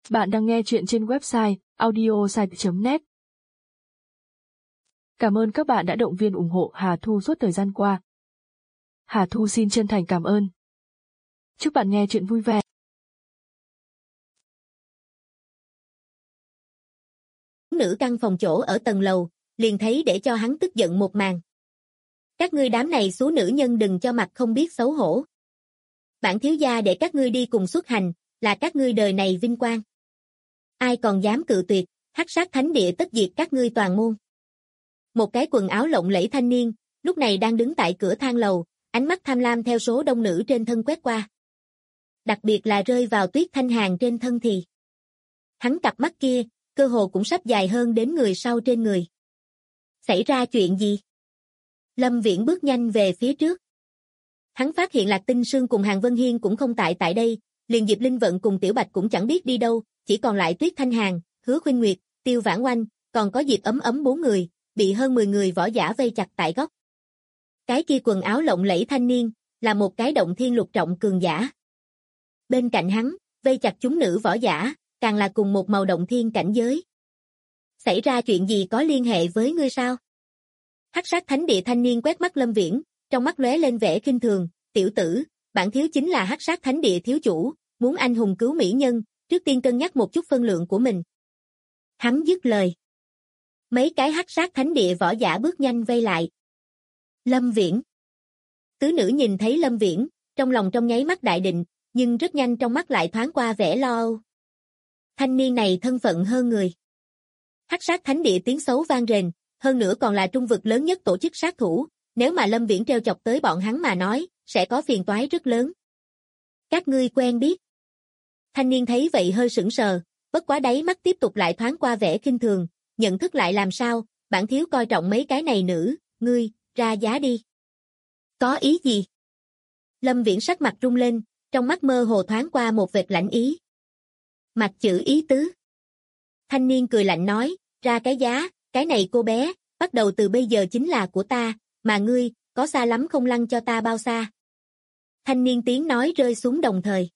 Bạn đang nghe chuyện trên website audiosite.net. Cảm ơn các bạn đã động viên ủng hộ Hà Thu suốt thời gian qua. Hà Thu xin chân thành cảm ơn. Chúc bạn nghe chuyện vui vẻ. Nữ căn phòng chỗ ở tầng lầu, liền thấy để cho hắn tức giận một màn. Các ngươi đám này số nữ nhân đừng cho mặt không biết xấu hổ. Bản thiếu gia để các ngươi đi cùng xuất hành, là các ngươi đời này vinh quang. Ai còn dám cự tuyệt, hắc sát thánh địa tất diệt các ngươi toàn môn. Một cái quần áo lộng lẫy thanh niên, lúc này đang đứng tại cửa thang lầu, ánh mắt tham lam theo số đông nữ trên thân quét qua. Đặc biệt là rơi vào Tuyết Thanh Hàn trên thân thì. Hắn cặp mắt kia, cơ hồ cũng sắp dài hơn đến người sau trên người. Xảy ra chuyện gì? Lâm Viễn bước nhanh về phía trước. Hắn phát hiện Lạc Tinh Sương cùng Hàn Vân Hiên cũng không tại đây, liền Diệp Linh Vận cùng Tiểu Bạch cũng chẳng biết đi đâu, chỉ còn lại Tuyết Thanh Hàn, Hứa Khuynh Nguyệt, Tiêu Vãn Oanh, còn có Diệp Ấm Ấm 4 người, bị hơn 10 người võ giả vây chặt tại góc. Cái kia quần áo lộng lẫy thanh niên, là một cái động thiên lục trọng cường giả. Bên cạnh hắn, vây chặt chúng nữ võ giả, càng là cùng một màu động thiên cảnh giới. Xảy ra chuyện gì có liên hệ với ngươi sao? Hắc sát thánh địa thanh niên quét mắt Lâm Viễn, trong mắt lóe lên vẻ khinh thường, tiểu tử, bản thiếu chính là hắc sát thánh địa thiếu chủ, muốn anh hùng cứu mỹ nhân, trước tiên cân nhắc một chút phân lượng của mình. Hắn dứt lời. Mấy cái hắc sát thánh địa võ giả bước nhanh vây lại. Lâm Viễn. Tứ nữ nhìn thấy Lâm Viễn, trong lòng trong nháy mắt đại định, nhưng rất nhanh trong mắt lại thoáng qua vẻ lo âu. Thanh niên này thân phận hơn người. Hắc sát thánh địa tiếng xấu vang rền, hơn nữa còn là trung vực lớn nhất tổ chức sát thủ, nếu mà Lâm Viễn trêu chọc tới bọn hắn mà nói, sẽ có phiền toái rất lớn. Các ngươi quen biết. Thanh niên thấy vậy hơi sững sờ, bất quá đáy mắt tiếp tục lại thoáng qua vẻ khinh thường, nhận thức lại làm sao, bản thiếu coi trọng mấy cái này nữ, ngươi, ra giá đi. Có ý gì? Lâm Viễn sắc mặt rung lên, trong mắt mơ hồ thoáng qua một vệt lạnh ý. Mặt chữ ý tứ. Thanh niên cười lạnh nói, ra cái giá, cái này cô bé, bắt đầu từ bây giờ chính là của ta, mà ngươi, có xa lắm không lăn cho ta bao xa. Thanh niên tiếng nói rơi xuống đồng thời.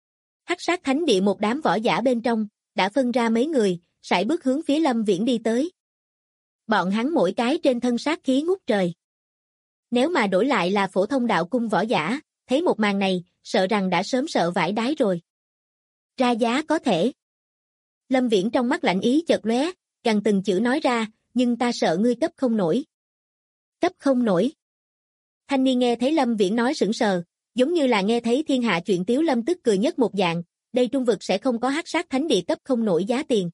Hắc sát thánh địa một đám võ giả bên trong, đã phân ra mấy người, sải bước hướng phía Lâm Viễn đi tới. Bọn hắn mỗi cái trên thân sát khí ngút trời. Nếu mà đổi lại là phổ thông đạo cung võ giả, thấy một màn này, sợ rằng đã sớm sợ vãi đái rồi. Ra giá có thể. Lâm Viễn trong mắt lạnh ý chợt lóe, gằn từng chữ nói ra, nhưng ta sợ ngươi cấp không nổi. Cấp không nổi. Thanh niên nghe thấy Lâm Viễn nói sững sờ, giống như là nghe thấy thiên hạ chuyện tiếu lâm tức cười nhất một dạng, đây trung vực sẽ không có hắc sát thánh địa cấp không nổi giá tiền.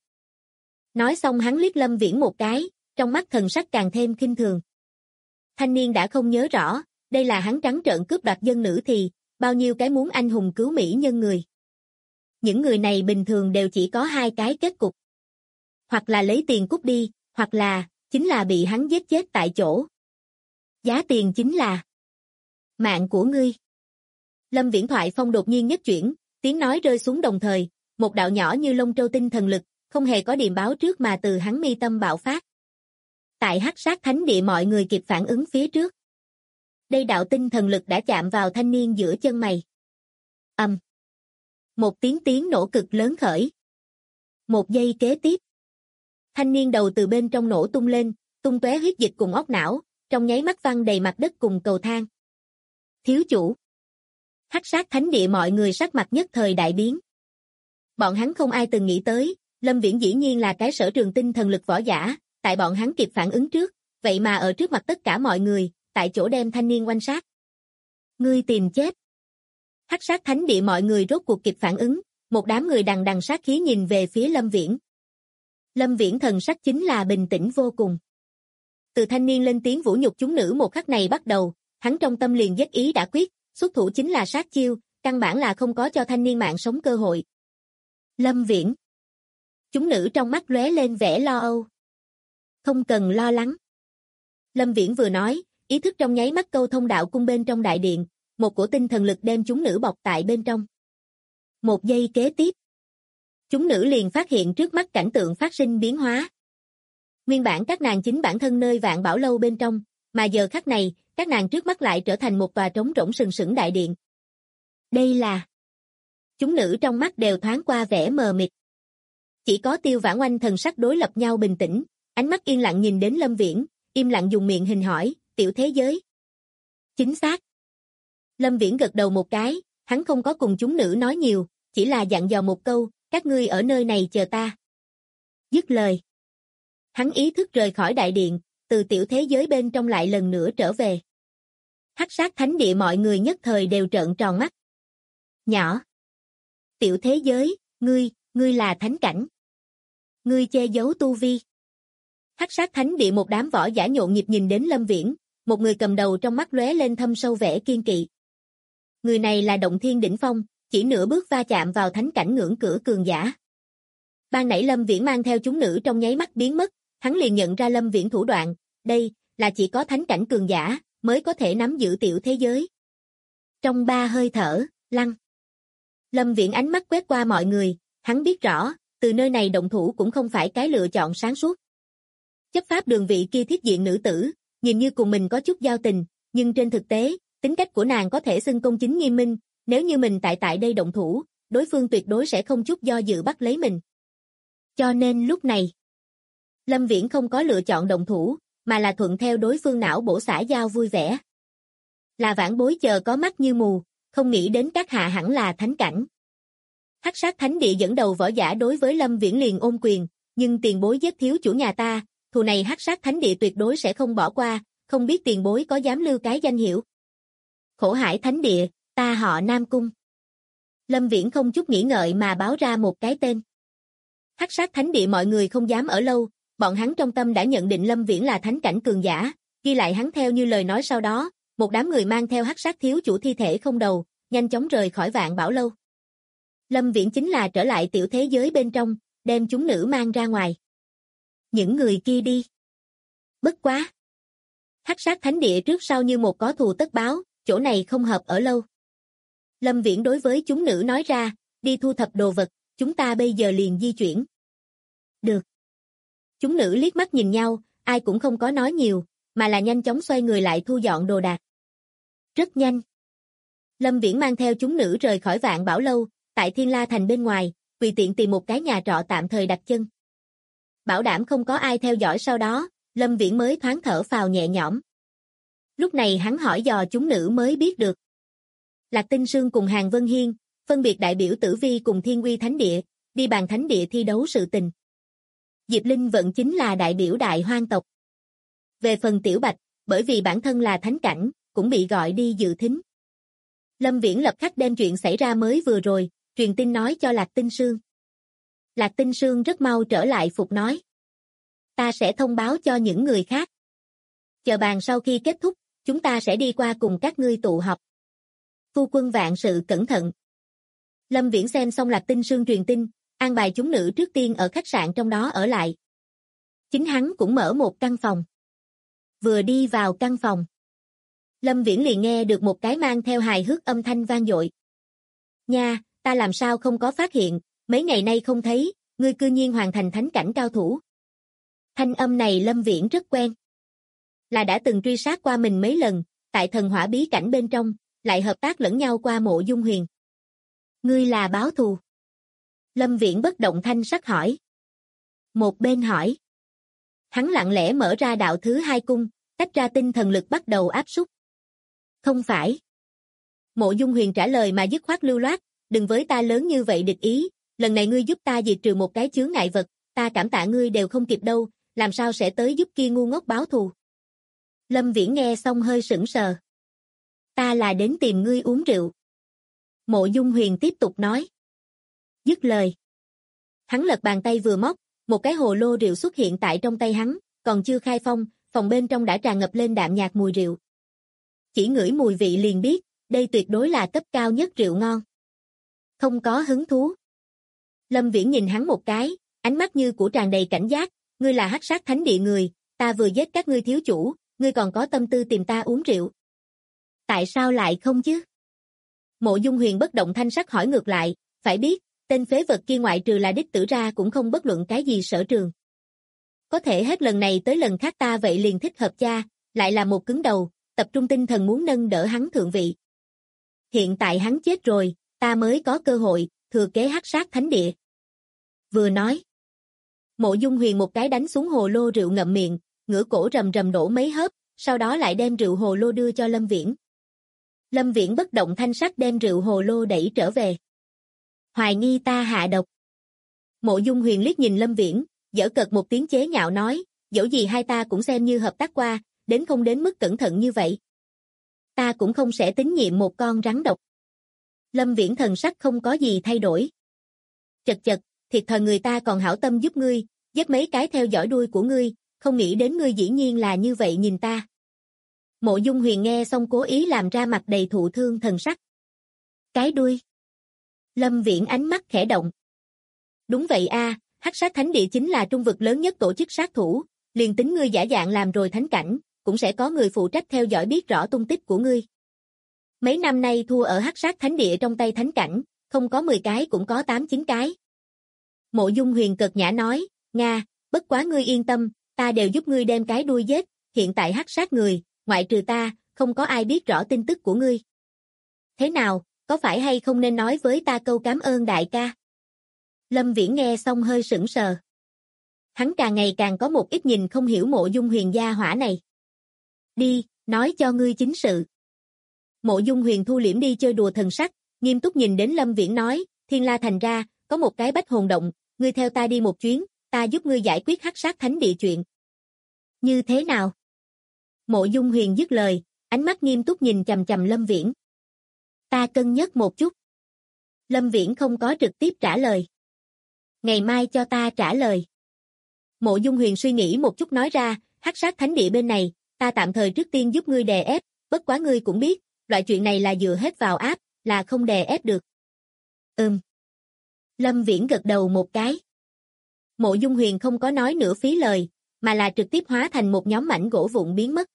Nói xong hắn liếc Lâm Viễn một cái, trong mắt thần sắc càng thêm khinh thường. Thanh niên đã không nhớ rõ, đây là hắn trắng trợn cướp đoạt dân nữ thì, bao nhiêu cái muốn anh hùng cứu mỹ nhân người. Những người này bình thường đều chỉ có hai cái kết cục. Hoặc là lấy tiền cút đi, hoặc là, chính là bị hắn giết chết tại chỗ. Giá tiền chính là mạng của ngươi. Lâm Viễn thoại phong đột nhiên nhất chuyển, tiếng nói rơi xuống đồng thời, một đạo nhỏ như lông trâu tinh thần lực, không hề có điềm báo trước mà từ hắn mi tâm bạo phát. Tại hắc sát thánh địa mọi người kịp phản ứng phía trước. Đây đạo tinh thần lực đã chạm vào thanh niên giữa chân mày. Một tiếng nổ cực lớn khởi. Một giây kế tiếp. Thanh niên đầu từ bên trong nổ tung lên, tung tóe huyết dịch cùng óc não, trong nháy mắt văng đầy mặt đất cùng cầu thang. Thiếu chủ. Hắc sát thánh địa mọi người sắc mặt nhất thời đại biến. Bọn hắn không ai từng nghĩ tới, Lâm Viễn dĩ nhiên là cái sở trường tinh thần lực võ giả, tại bọn hắn kịp phản ứng trước, vậy mà ở trước mặt tất cả mọi người, tại chỗ đem thanh niên oanh sát. Ngươi tìm chết. Hắc sát thánh địa mọi người rốt cuộc kịp phản ứng, một đám người đằng đằng sát khí nhìn về phía Lâm Viễn. Lâm Viễn thần sắc chính là bình tĩnh vô cùng. Từ thanh niên lên tiếng vũ nhục chúng nữ một khắc này bắt đầu, hắn trong tâm liền nhất ý đã quyết, xuất thủ chính là sát chiêu, căn bản là không có cho thanh niên mạng sống cơ hội. Lâm Viễn. Chúng nữ trong mắt lóe lên vẻ lo âu. Không cần lo lắng. Lâm Viễn vừa nói, ý thức trong nháy mắt câu thông đạo cung bên trong đại điện, một cổ tinh thần lực đem chúng nữ bọc tại bên trong. Một giây kế tiếp. Chúng nữ liền phát hiện trước mắt cảnh tượng phát sinh biến hóa. Nguyên bản các nàng chính bản thân nơi Vạn Bảo Lâu bên trong, mà giờ khắc này, các nàng trước mắt lại trở thành một tòa trống rỗng sừng sững đại điện. Đây là... Chúng nữ trong mắt đều thoáng qua vẻ mờ mịt. Chỉ có Tiêu Vãn Oanh thần sắc đối lập nhau bình tĩnh, ánh mắt yên lặng nhìn đến Lâm Viễn, im lặng dùng miệng hình hỏi, tiểu thế giới. Chính xác. Lâm Viễn gật đầu một cái, hắn không có cùng chúng nữ nói nhiều, chỉ là dặn dò một câu, các ngươi ở nơi này chờ ta. Dứt lời. Hắn ý thức rời khỏi đại điện, từ tiểu thế giới bên trong lại lần nữa trở về. Hắc Sát Thánh Địa mọi người nhất thời đều trợn tròn mắt. Nhỏ. Tiểu thế giới, ngươi là thánh cảnh. Ngươi che giấu tu vi. Hắc Sát Thánh Địa một đám võ giả nhộn nhịp nhìn đến Lâm Viễn, một người cầm đầu trong mắt lóe lên thâm sâu vẻ kiên kỵ. Người này là Động Thiên đỉnh phong, chỉ nửa bước va chạm vào thánh cảnh ngưỡng cửa cường giả. Ban nãy Lâm Viễn mang theo chúng nữ trong nháy mắt biến mất, hắn liền nhận ra Lâm Viễn thủ đoạn, đây là chỉ có thánh cảnh cường giả mới có thể nắm giữ tiểu thế giới. Trong 3 hơi thở, lăng. Lâm Viễn ánh mắt quét qua mọi người, hắn biết rõ, từ nơi này động thủ cũng không phải cái lựa chọn sáng suốt. Chấp pháp đường vị kia thiết diện nữ tử, nhìn như cùng mình có chút giao tình, nhưng trên thực tế, tính cách của nàng có thể xưng công chính nghiêm minh, nếu như mình tại đây động thủ, đối phương tuyệt đối sẽ không chút do dự bắt lấy mình. Cho nên lúc này, Lâm Viễn không có lựa chọn động thủ, mà là thuận theo đối phương não bổ xã giao vui vẻ. Là vãn bối chờ có mắt như mù, không nghĩ đến các hạ hẳn là thánh cảnh. Hắc Sát Thánh Địa dẫn đầu võ giả đối với Lâm Viễn liền ôm quyền, nhưng tiền bối giết thiếu chủ nhà ta, thù này Hắc Sát Thánh Địa tuyệt đối sẽ không bỏ qua, không biết tiền bối có dám lưu cái danh hiệu. Khổ Hải Thánh Địa, ta họ Nam Cung. Lâm Viễn không chút nghĩ ngợi mà báo ra một cái tên. Hắc Sát Thánh Địa mọi người không dám ở lâu, bọn hắn trong tâm đã nhận định Lâm Viễn là thánh cảnh cường giả, ghi lại hắn theo như lời nói sau đó, một đám người mang theo Hắc Sát thiếu chủ thi thể không đầu, nhanh chóng rời khỏi Vạn Bảo lâu. Lâm Viễn chính là trở lại tiểu thế giới bên trong, đem chúng nữ mang ra ngoài. Những người kia đi. Bất quá. Hắc Sát Thánh Địa trước sau như một có thù tất báo, chỗ này không hợp ở lâu. Lâm Viễn đối với chúng nữ nói ra, đi thu thập đồ vật, chúng ta bây giờ liền di chuyển. Được. Chúng nữ liếc mắt nhìn nhau, ai cũng không có nói nhiều, mà là nhanh chóng xoay người lại thu dọn đồ đạc. Rất nhanh. Lâm Viễn mang theo chúng nữ rời khỏi Vạn Bảo lâu, tại Thiên La Thành bên ngoài, tùy tiện tìm một cái nhà trọ tạm thời đặt chân. Bảo đảm không có ai theo dõi sau đó, Lâm Viễn mới thoáng thở phào nhẹ nhõm. Lúc này hắn hỏi dò chúng nữ mới biết được. Lạc Tinh Sương cùng Hàn Vân Hiên, phân biệt đại biểu Tử Vi cùng Thiên Uy Thánh Địa, đi bàn thánh địa thi đấu sự tình. Diệp Linh Vận chính là đại biểu Đại Hoang tộc. Về phần Tiểu Bạch, bởi vì bản thân là thánh cảnh, cũng bị gọi đi dự thính. Lâm Viễn lập khắc đem chuyện xảy ra mới vừa rồi, truyền tin nói cho Lạc Tinh Sương. Lạc Tinh Sương rất mau trở lại phục nói. Ta sẽ thông báo cho những người khác. Chờ bàn sau khi kết thúc, chúng ta sẽ đi qua cùng các ngươi tụ họp. Phu quân vạn sự cẩn thận. Lâm Viễn xem xong Lạc Tinh Sương truyền tin, an bài chúng nữ trước tiên ở khách sạn trong đó ở lại. Chính hắn cũng mở một căn phòng. Vừa đi vào căn phòng, Lâm Viễn liền nghe được một cái mang theo hài hước âm thanh vang dội. Nha, ta làm sao không có phát hiện, mấy ngày nay không thấy, ngươi cư nhiên hoàn thành thánh cảnh cao thủ. Thanh âm này Lâm Viễn rất quen. Là đã từng truy sát qua mình mấy lần, tại thần hỏa bí cảnh bên trong, lại hợp tác lẫn nhau qua Mộ Dung Huyền. Ngươi là báo thù. Lâm Viễn bất động thanh sắc hỏi. Một bên hỏi. Hắn lặng lẽ mở ra đạo thứ 2 cung, tách ra tinh thần lực bắt đầu áp xúc. Không phải. Mộ Dung Huyền trả lời mà dứt khoát lưu loát, đừng với ta lớn như vậy địch ý, lần này ngươi giúp ta diệt trừ một cái chướng ngại vật, ta cảm tạ ngươi đều không kịp đâu, làm sao sẽ tới giúp kia ngu ngốc báo thù. Lâm Viễn nghe xong hơi sững sờ. Ta là đến tìm ngươi uống rượu. Mộ Dung Huyền tiếp tục nói. Dứt lời. Hắn lật bàn tay vừa móc, một cái hồ lô rượu xuất hiện tại trong tay hắn, còn chưa khai phong, phòng bên trong đã tràn ngập lên đạm nhạt mùi rượu. Chỉ ngửi mùi vị liền biết, đây tuyệt đối là cấp cao nhất rượu ngon. Không có hứng thú. Lâm Viễn nhìn hắn một cái, ánh mắt như của tràn đầy cảnh giác, ngươi là Hắc Sát Thánh Địa người, ta vừa giết các ngươi thiếu chủ, ngươi còn có tâm tư tìm ta uống rượu. Tại sao lại không chứ? Mộ Dung Huyền bất động thanh sắc hỏi ngược lại, phải biết, tên phế vật kia ngoại trừ là đích tử ra cũng không bất luận cái gì sở trường. Có thể hết lần này tới lần khác ta vậy liền thích hợp cha, lại là một cứng đầu, tập trung tinh thần muốn nâng đỡ hắn thượng vị. Hiện tại hắn chết rồi, ta mới có cơ hội, thừa kế Hắc Sát Thánh Địa. Vừa nói, Mộ Dung Huyền một cái đánh xuống hồ lô rượu ngậm miệng, ngửa cổ rầm rầm đổ mấy hớp, sau đó lại đem rượu hồ lô đưa cho Lâm Viễn. Lâm Viễn bất động thanh sắc đem rượu hồ lô đẩy trở về. Hoài nghi ta hạ độc. Mộ Dung Huyền liếc nhìn Lâm Viễn, giở cợt một tiếng chế nhạo nói, dẫu gì hai ta cũng xem như hợp tác qua, đến không đến mức cẩn thận như vậy. Ta cũng không sẽ tín nhiệm một con rắn độc. Lâm Viễn thần sắc không có gì thay đổi. Chật chật, thiệt thòi người ta còn hảo tâm giúp ngươi, giết mấy cái theo dõi đuôi của ngươi, không nghĩ đến ngươi dĩ nhiên là như vậy nhìn ta. Mộ Dung Huyền nghe xong cố ý làm ra mặt đầy thụ thương thần sắc. Cái đuôi. Lâm Viễn ánh mắt khẽ động. Đúng vậy a, Hắc Sát Thánh Địa chính là trung vực lớn nhất tổ chức sát thủ, liền tính ngươi giả dạng làm rồi thánh cảnh, cũng sẽ có người phụ trách theo dõi biết rõ tung tích của ngươi. Mấy năm nay thua ở Hắc Sát Thánh Địa trong tay thánh cảnh, không có 10 cái cũng có 8-9 cái. Mộ Dung Huyền cợt nhã nói, Nga, bất quá ngươi yên tâm, ta đều giúp ngươi đem cái đuôi giết, hiện tại hắc sát người, ngoại trừ ta, không có ai biết rõ tin tức của ngươi. Thế nào, có phải hay không nên nói với ta câu cảm ơn đại ca? Lâm Viễn nghe xong hơi sững sờ. Hắn càng ngày càng có một ít nhìn không hiểu Mộ Dung Huyền gia hỏa này. Đi, nói cho ngươi chính sự. Mộ Dung Huyền thu liễm đi chơi đùa thần sắc, nghiêm túc nhìn đến Lâm Viễn nói, Thiên La Thành ra, có một cái bách hồn động, ngươi theo ta đi một chuyến, ta giúp ngươi giải quyết Hắc Sát Thánh Địa chuyện. Như thế nào? Mộ Dung Huyền dứt lời, ánh mắt nghiêm túc nhìn chằm chằm Lâm Viễn. Ta cân nhắc một chút. Lâm Viễn không có trực tiếp trả lời. Ngày mai cho ta trả lời. Mộ Dung Huyền suy nghĩ một chút nói ra, Hắc Sát Thánh Địa bên này, ta tạm thời trước tiên giúp ngươi đè ép, bất quá ngươi cũng biết, loại chuyện này là dựa hết vào áp, là không đè ép được. Lâm Viễn gật đầu một cái. Mộ Dung Huyền không có nói nửa phí lời, mà là trực tiếp hóa thành một nhóm mảnh gỗ vụn biến mất.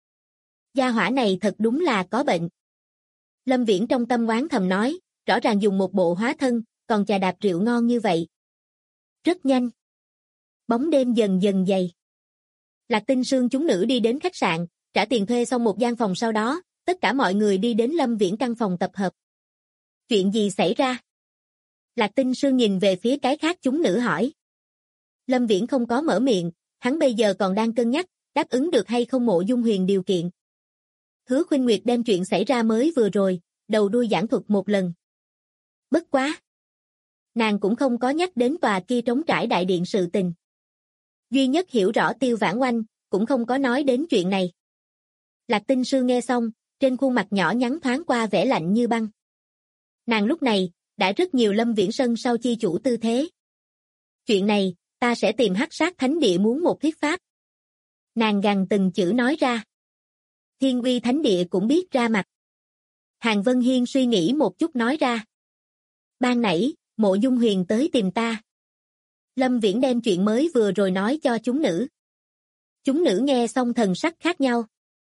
Gia hỏa này thật đúng là có bệnh. Lâm Viễn trong tâm oán thầm nói, rõ ràng dùng một bộ hóa thân, còn chà đạp rượu ngon như vậy. Rất nhanh. Bóng đêm dần dần dày. Lạc Tinh Sương chúng nữ đi đến khách sạn, trả tiền thuê xong một gian phòng sau đó, tất cả mọi người đi đến Lâm Viễn căn phòng tập hợp. Chuyện gì xảy ra? Lạc Tinh Sương nhìn về phía cái khác chúng nữ hỏi. Lâm Viễn không có mở miệng, hắn bây giờ còn đang cân nhắc, đáp ứng được hay không Mộ Dung Huyền điều kiện. Hứa Khuynh Nguyệt đem chuyện xảy ra mới vừa rồi, đầu đuôi giảng thuật một lần. Bất quá. Nàng cũng không có nhắc đến tòa kia trống trải đại điện sự tình. Duy nhất hiểu rõ Tiêu Vãn Oanh, cũng không có nói đến chuyện này. Lạc Tinh Sương nghe xong, trên khuôn mặt nhỏ nhắn thoáng qua vẻ lạnh như băng. Nàng lúc này, đã rất nhiều Lâm Viễn sân sau chi chủ tư thế. Chuyện này, ta sẽ tìm Hắc Sát Thánh Địa muốn một thuyết pháp. Nàng gằn từng chữ nói ra. Thiên Uy Thánh Địa cũng biết ra mặt. Hàn Vân Hiên suy nghĩ một chút nói ra. Ban nãy, Mộ Dung Huyền tới tìm ta. Lâm Viễn đem chuyện mới vừa rồi nói cho chúng nữ. Chúng nữ nghe xong thần sắc khác nhau.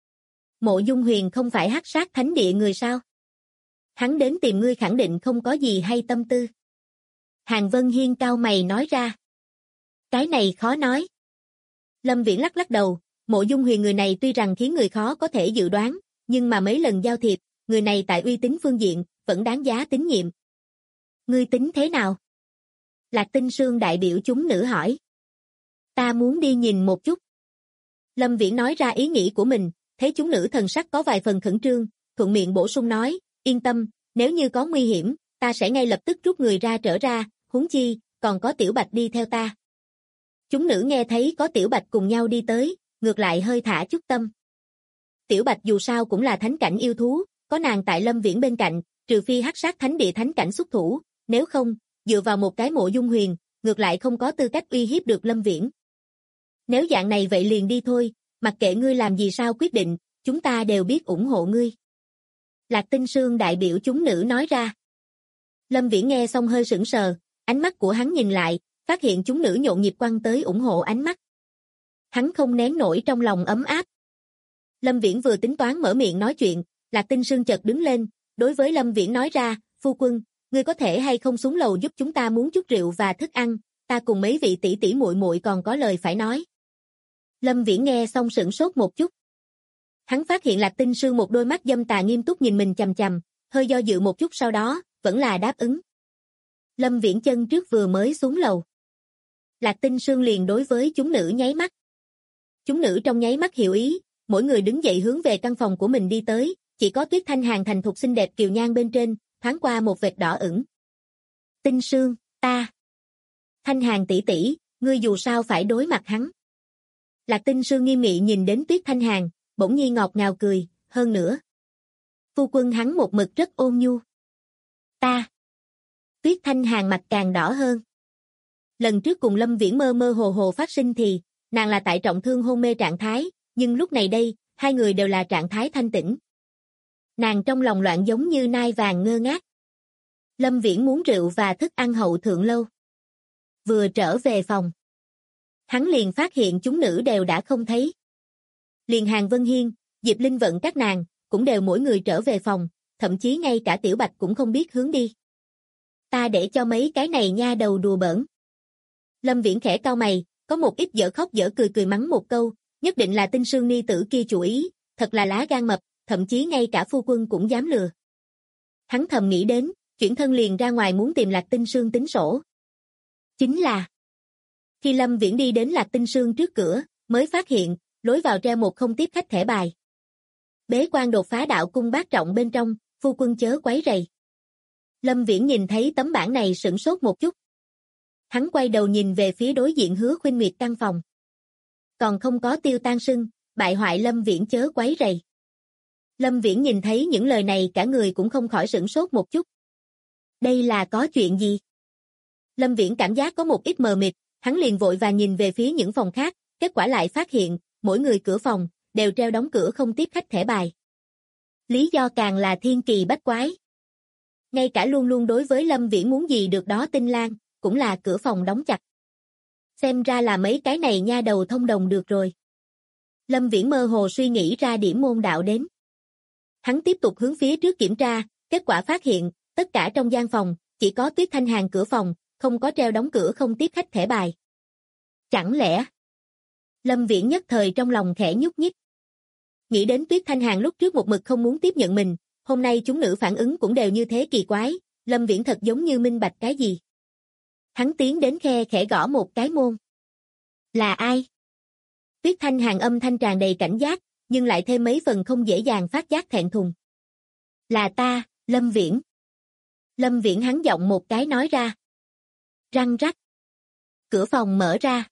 Mộ Dung Huyền không phải Hắc Sát Thánh Địa người sao? Hắn đến tìm ngươi khẳng định không có gì hay tâm tư. Hàn Vân Hiên cau mày nói ra. Cái này khó nói. Lâm Viễn lắc lắc đầu, Mộ Dung Huyền người này tuy rằng khiến người khó có thể dự đoán, nhưng mà mấy lần giao thiệp, người này tại uy tín phương diện, vẫn đáng giá tín nhiệm. Ngươi tính thế nào? Lạc Tinh Sương đại biểu chúng nữ hỏi. Ta muốn đi nhìn một chút. Lâm Viễn nói ra ý nghĩ của mình, thấy chúng nữ thần sắc có vài phần khẩn trương, thuận miệng bổ sung nói, yên tâm, nếu như có nguy hiểm, ta sẽ ngay lập tức rút người ra trở ra, huống chi, còn có Tiểu Bạch đi theo ta. Chúng nữ nghe thấy có Tiểu Bạch cùng nhau đi tới, ngược lại hơi thả chút tâm. Tiểu Bạch dù sao cũng là thánh cảnh yêu thú, có nàng tại Lâm Viễn bên cạnh, trừ phi Hắc Sát Thánh Địa thánh cảnh xuất thủ, nếu không, dựa vào một cái Mộ Dung Huyền, ngược lại không có tư cách uy hiếp được Lâm Viễn. Nếu dạng này vậy liền đi thôi, mặc kệ ngươi làm gì sao quyết định, chúng ta đều biết ủng hộ ngươi. Lạc Tinh Sương đại biểu chúng nữ nói ra. Lâm Viễn nghe xong hơi sững sờ, ánh mắt của hắn nhìn lại, phát hiện chúng nữ nhộn nhịp quăng tới ủng hộ ánh mắt. Hắn không nén nổi trong lòng ấm áp. Lâm Viễn vừa tính toán mở miệng nói chuyện, Lạc Tinh Sương chợt đứng lên, đối với Lâm Viễn nói ra, phu quân, ngươi có thể hay không xuống lầu giúp chúng ta muốn chút rượu và thức ăn, ta cùng mấy vị tỷ tỷ muội muội còn có lời phải nói. Lâm Viễn nghe xong sửng sốt một chút. Hắn phát hiện Lạc Tinh Sương một đôi mắt dâm tà nghiêm túc nhìn mình chằm chằm, hơi do dự một chút sau đó, vẫn là đáp ứng. Lâm Viễn chân trước vừa mới xuống lầu. Lạc Tinh Sương liền đối với chúng nữ nháy mắt. Chúng nữ trong nháy mắt hiểu ý, mỗi người đứng dậy hướng về căn phòng của mình đi tới, chỉ có Tuyết Thanh Hàn thành thục xinh đẹp kiều nhan bên trên, thoáng qua một vệt đỏ ửng. Tinh Sương, ta. Thanh Hàn tỷ tỷ, ngươi dù sao phải đối mặt hắn. Lạc Tinh Sương nghiêm nghị nhìn đến Tuyết Thanh Hàn, bỗng nhiên ngọt ngào cười, hơn nữa. Phu quân hắn một mực rất ôn nhu. Ta. Tuyết Thanh Hàn mặt càng đỏ hơn. Lần trước cùng Lâm Viễn mơ mơ hồ hồ phát sinh thì, nàng là tại trọng thương hôn mê trạng thái, nhưng lúc này đây, hai người đều là trạng thái thanh tĩnh. Nàng trong lòng loạn giống như nai vàng ngơ ngác. Lâm Viễn muốn rượu và thức ăn hậu thượng lâu. Vừa trở về phòng, hắn liền phát hiện chúng nữ đều đã không thấy. Liền Hàng Vân Hiên, Diệp Linh Vận các nàng, cũng đều mỗi người trở về phòng, thậm chí ngay cả Tiểu Bạch cũng không biết hướng đi. Ta để cho mấy cái này nha đầu đùa bỡn. Lâm Viễn khẽ cau mày, có một ít dở khóc dở cười cười mắng một câu, nhất định là Tinh Sương ni tử kia chủ ý, thật là lá gan mập, thậm chí ngay cả phu quân cũng dám lừa. Hắn thầm nghĩ đến, chuyển thân liền ra ngoài muốn tìm Lạc Tinh Sương tính sổ. Chính là, khi Lâm Viễn đi đến Lạc Tinh Sương trước cửa, mới phát hiện, lối vào treo một không tiếp khách thẻ bài. Bế quan đột phá đạo cung bát trọng bên trong, phu quân chớ quấy rầy. Lâm Viễn nhìn thấy tấm bảng này sửng sốt một chút. Hắn quay đầu nhìn về phía đối diện Hứa Khuynh Nguyệt căn phòng. Còn không có Tiêu Tan Sưng, bại hoại Lâm Viễn chớ quấy rầy. Lâm Viễn nhìn thấy những lời này cả người cũng không khỏi sửng sốt một chút. Đây là có chuyện gì? Lâm Viễn cảm giác có một ít mờ mịt, hắn liền vội và nhìn về phía những phòng khác, kết quả lại phát hiện, mỗi người cửa phòng, đều treo đóng cửa không tiếp khách thẻ bài. Lý do càng là thiên kỳ bách quái. Ngay cả luôn luôn đối với Lâm Viễn muốn gì được đó Tinh Lan, cũng là cửa phòng đóng chặt. Xem ra là mấy cái này nha đầu thông đồng được rồi. Lâm Viễn mơ hồ suy nghĩ ra điểm môn đạo đến. Hắn tiếp tục hướng phía trước kiểm tra, kết quả phát hiện, tất cả trong gian phòng, chỉ có Tuyết Thanh Hàn cửa phòng, không có treo đóng cửa không tiếp khách thẻ bài. Chẳng lẽ? Lâm Viễn nhất thời trong lòng khẽ nhúc nhích. Nghĩ đến Tuyết Thanh Hàn lúc trước một mực không muốn tiếp nhận mình, hôm nay chúng nữ phản ứng cũng đều như thế kỳ quái, Lâm Viễn thật giống như minh bạch cái gì. Hắn tiến đến khe khẽ gõ một cái môn. Là ai? Tuyết Thanh Hàn âm thanh tràn đầy cảnh giác, nhưng lại thêm mấy phần không dễ dàng phát giác thẹn thùng. Là ta, Lâm Viễn. Lâm Viễn hắn giọng một cái nói ra. Răng rắc. Cửa phòng mở ra.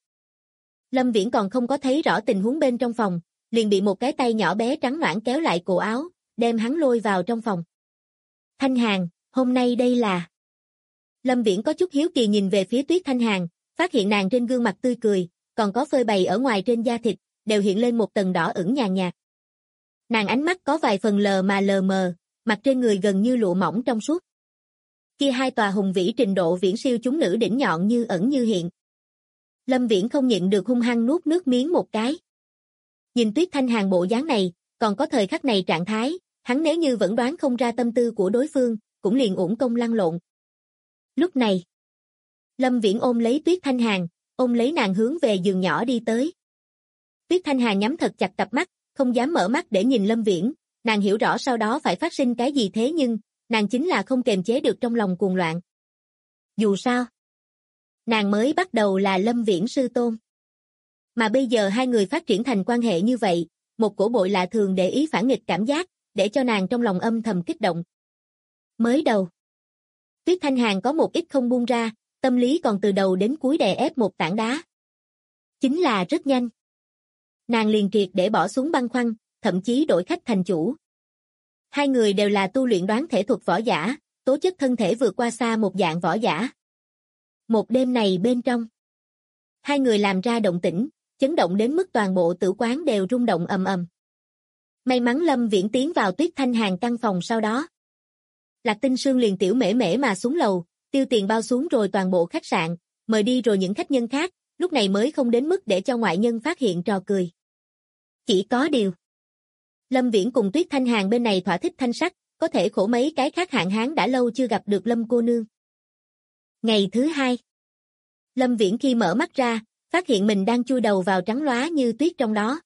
Lâm Viễn còn không có thấy rõ tình huống bên trong phòng, liền bị một cái tay nhỏ bé trắng nõn kéo lại cổ áo, đem hắn lôi vào trong phòng. Thanh Hàn, hôm nay đây là... Lâm Viễn có chút hiếu kỳ nhìn về phía Tuyết Thanh Hàn, phát hiện nàng trên gương mặt tươi cười, còn có phơi bày ở ngoài trên da thịt, đều hiện lên một tầng đỏ ửng nhàn nhạt. Nàng ánh mắt có vài phần lờ mờ, mặt trên người gần như lụa mỏng trong suốt. Kia hai tòa hùng vĩ trình độ viễn siêu chúng nữ đỉnh nhọn như ẩn như hiện. Lâm Viễn không nhịn được hung hăng nuốt nước miếng một cái. Nhìn Tuyết Thanh Hàn bộ dáng này, còn có thời khắc này trạng thái, hắn nếu như vẫn đoán không ra tâm tư của đối phương, cũng liền uổng công lăn lộn. Lúc này, Lâm Viễn ôm lấy Tuyết Thanh Hàn, ôm lấy nàng hướng về giường nhỏ đi tới. Tuyết Thanh Hàn nhắm thật chặt cặp mắt, không dám mở mắt để nhìn Lâm Viễn, nàng hiểu rõ sau đó phải phát sinh cái gì thế nhưng, nàng chính là không kềm chế được trong lòng cuồng loạn. Dù sao, nàng mới bắt đầu là Lâm Viễn sư tôn. Mà bây giờ hai người phát triển thành quan hệ như vậy, một cổ bội lạ thường để ý phản nghịch cảm giác, để cho nàng trong lòng âm thầm kích động. Mới đầu, Tuyết Thanh Hàn có một ít không buông ra, tâm lý còn từ đầu đến cuối đè ép một tảng đá. Chính là rất nhanh. Nàng liền triệt để bỏ xuống băn khoăn, thậm chí đổi khách thành chủ. Hai người đều là tu luyện đoán thể thuật võ giả, tố chất thân thể vượt qua xa một dạng võ giả. Một đêm này bên trong, hai người làm ra động tĩnh, chấn động đến mức toàn bộ tử quán đều rung động ầm ầm. May mắn Lâm Viễn tiến vào Tuyết Thanh Hàn căn phòng sau đó. Lạc Tinh Sương liền tiểu mễ mễ mà xuống lầu, tiêu tiền bao xuống rồi toàn bộ khách sạn, mời đi rồi những khách nhân khác, lúc này mới không đến mức để cho ngoại nhân phát hiện trò cười. Chỉ có điều, Lâm Viễn cùng Tuyết Thanh Hàn bên này thỏa thích thanh sắc, có thể khổ mấy cái khác hạn hán đã lâu chưa gặp được Lâm cô nương. Ngày thứ hai, Lâm Viễn khi mở mắt ra, phát hiện mình đang chui đầu vào trắng loá như tuyết trong đó.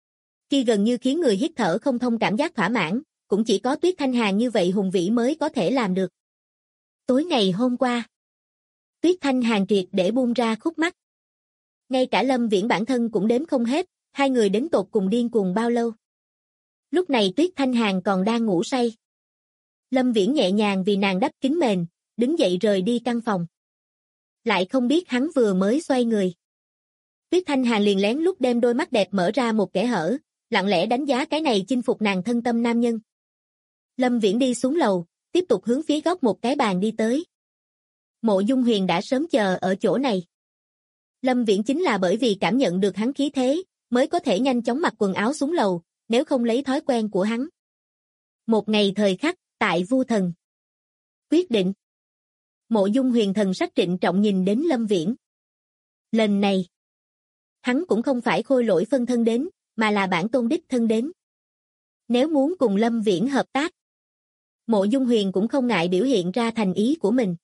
Khi gần như khiến người hít thở không thông cảm giác thỏa mãn, cũng chỉ có Tuyết Thanh Hàn như vậy hùng vĩ mới có thể làm được. Tối ngày hôm qua, Tuyết Thanh Hàn triệt để buông ra khúc mắc. Ngay cả Lâm Viễn bản thân cũng đếm không hết, hai người đến tột cùng điên cuồng bao lâu. Lúc này Tuyết Thanh Hàn còn đang ngủ say. Lâm Viễn nhẹ nhàng vì nàng đắp kín mền, đứng dậy rời đi căn phòng. Lại không biết hắn vừa mới xoay người. Tuyết Thanh Hàn liền lén lút đem đôi mắt đẹp mở ra một kẽ hở, lặng lẽ đánh giá cái này chinh phục nàng thân tâm nam nhân. Lâm Viễn đi xuống lầu, tiếp tục hướng phía góc một cái bàn đi tới. Mộ Dung Huyền đã sớm chờ ở chỗ này. Lâm Viễn chính là bởi vì cảm nhận được hắn khí thế, mới có thể nhanh chóng mặc quần áo xuống lầu, nếu không lấy thói quen của hắn. Một ngày thời khắc, tại Vu Thần. Quyết định. Mộ Dung Huyền thần sắc trịnh trọng nhìn đến Lâm Viễn. Lần này, hắn cũng không phải khôi lỗi phân thân đến, mà là bản tôn đích thân đến. Nếu muốn cùng Lâm Viễn hợp tác, Mộ Dung Huyền cũng không ngại biểu hiện ra thành ý của mình.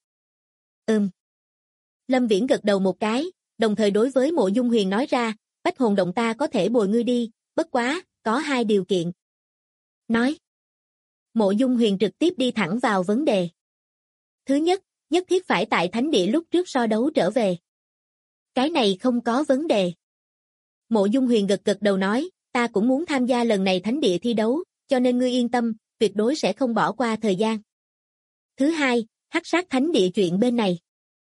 Lâm Viễn gật đầu một cái, đồng thời đối với Mộ Dung Huyền nói ra, Bách Hồn Động ta có thể bồi ngươi đi, bất quá, có hai điều kiện. Nói. Mộ Dung Huyền trực tiếp đi thẳng vào vấn đề. Thứ nhất, nhất thiết phải tại thánh địa lúc trước so đấu trở về. Cái này không có vấn đề. Mộ Dung Huyền gật gật đầu nói, ta cũng muốn tham gia lần này thánh địa thi đấu, cho nên ngươi yên tâm, tuyệt đối sẽ không bỏ qua thời gian. Thứ hai, Hắc Sát thánh địa chuyện bên này.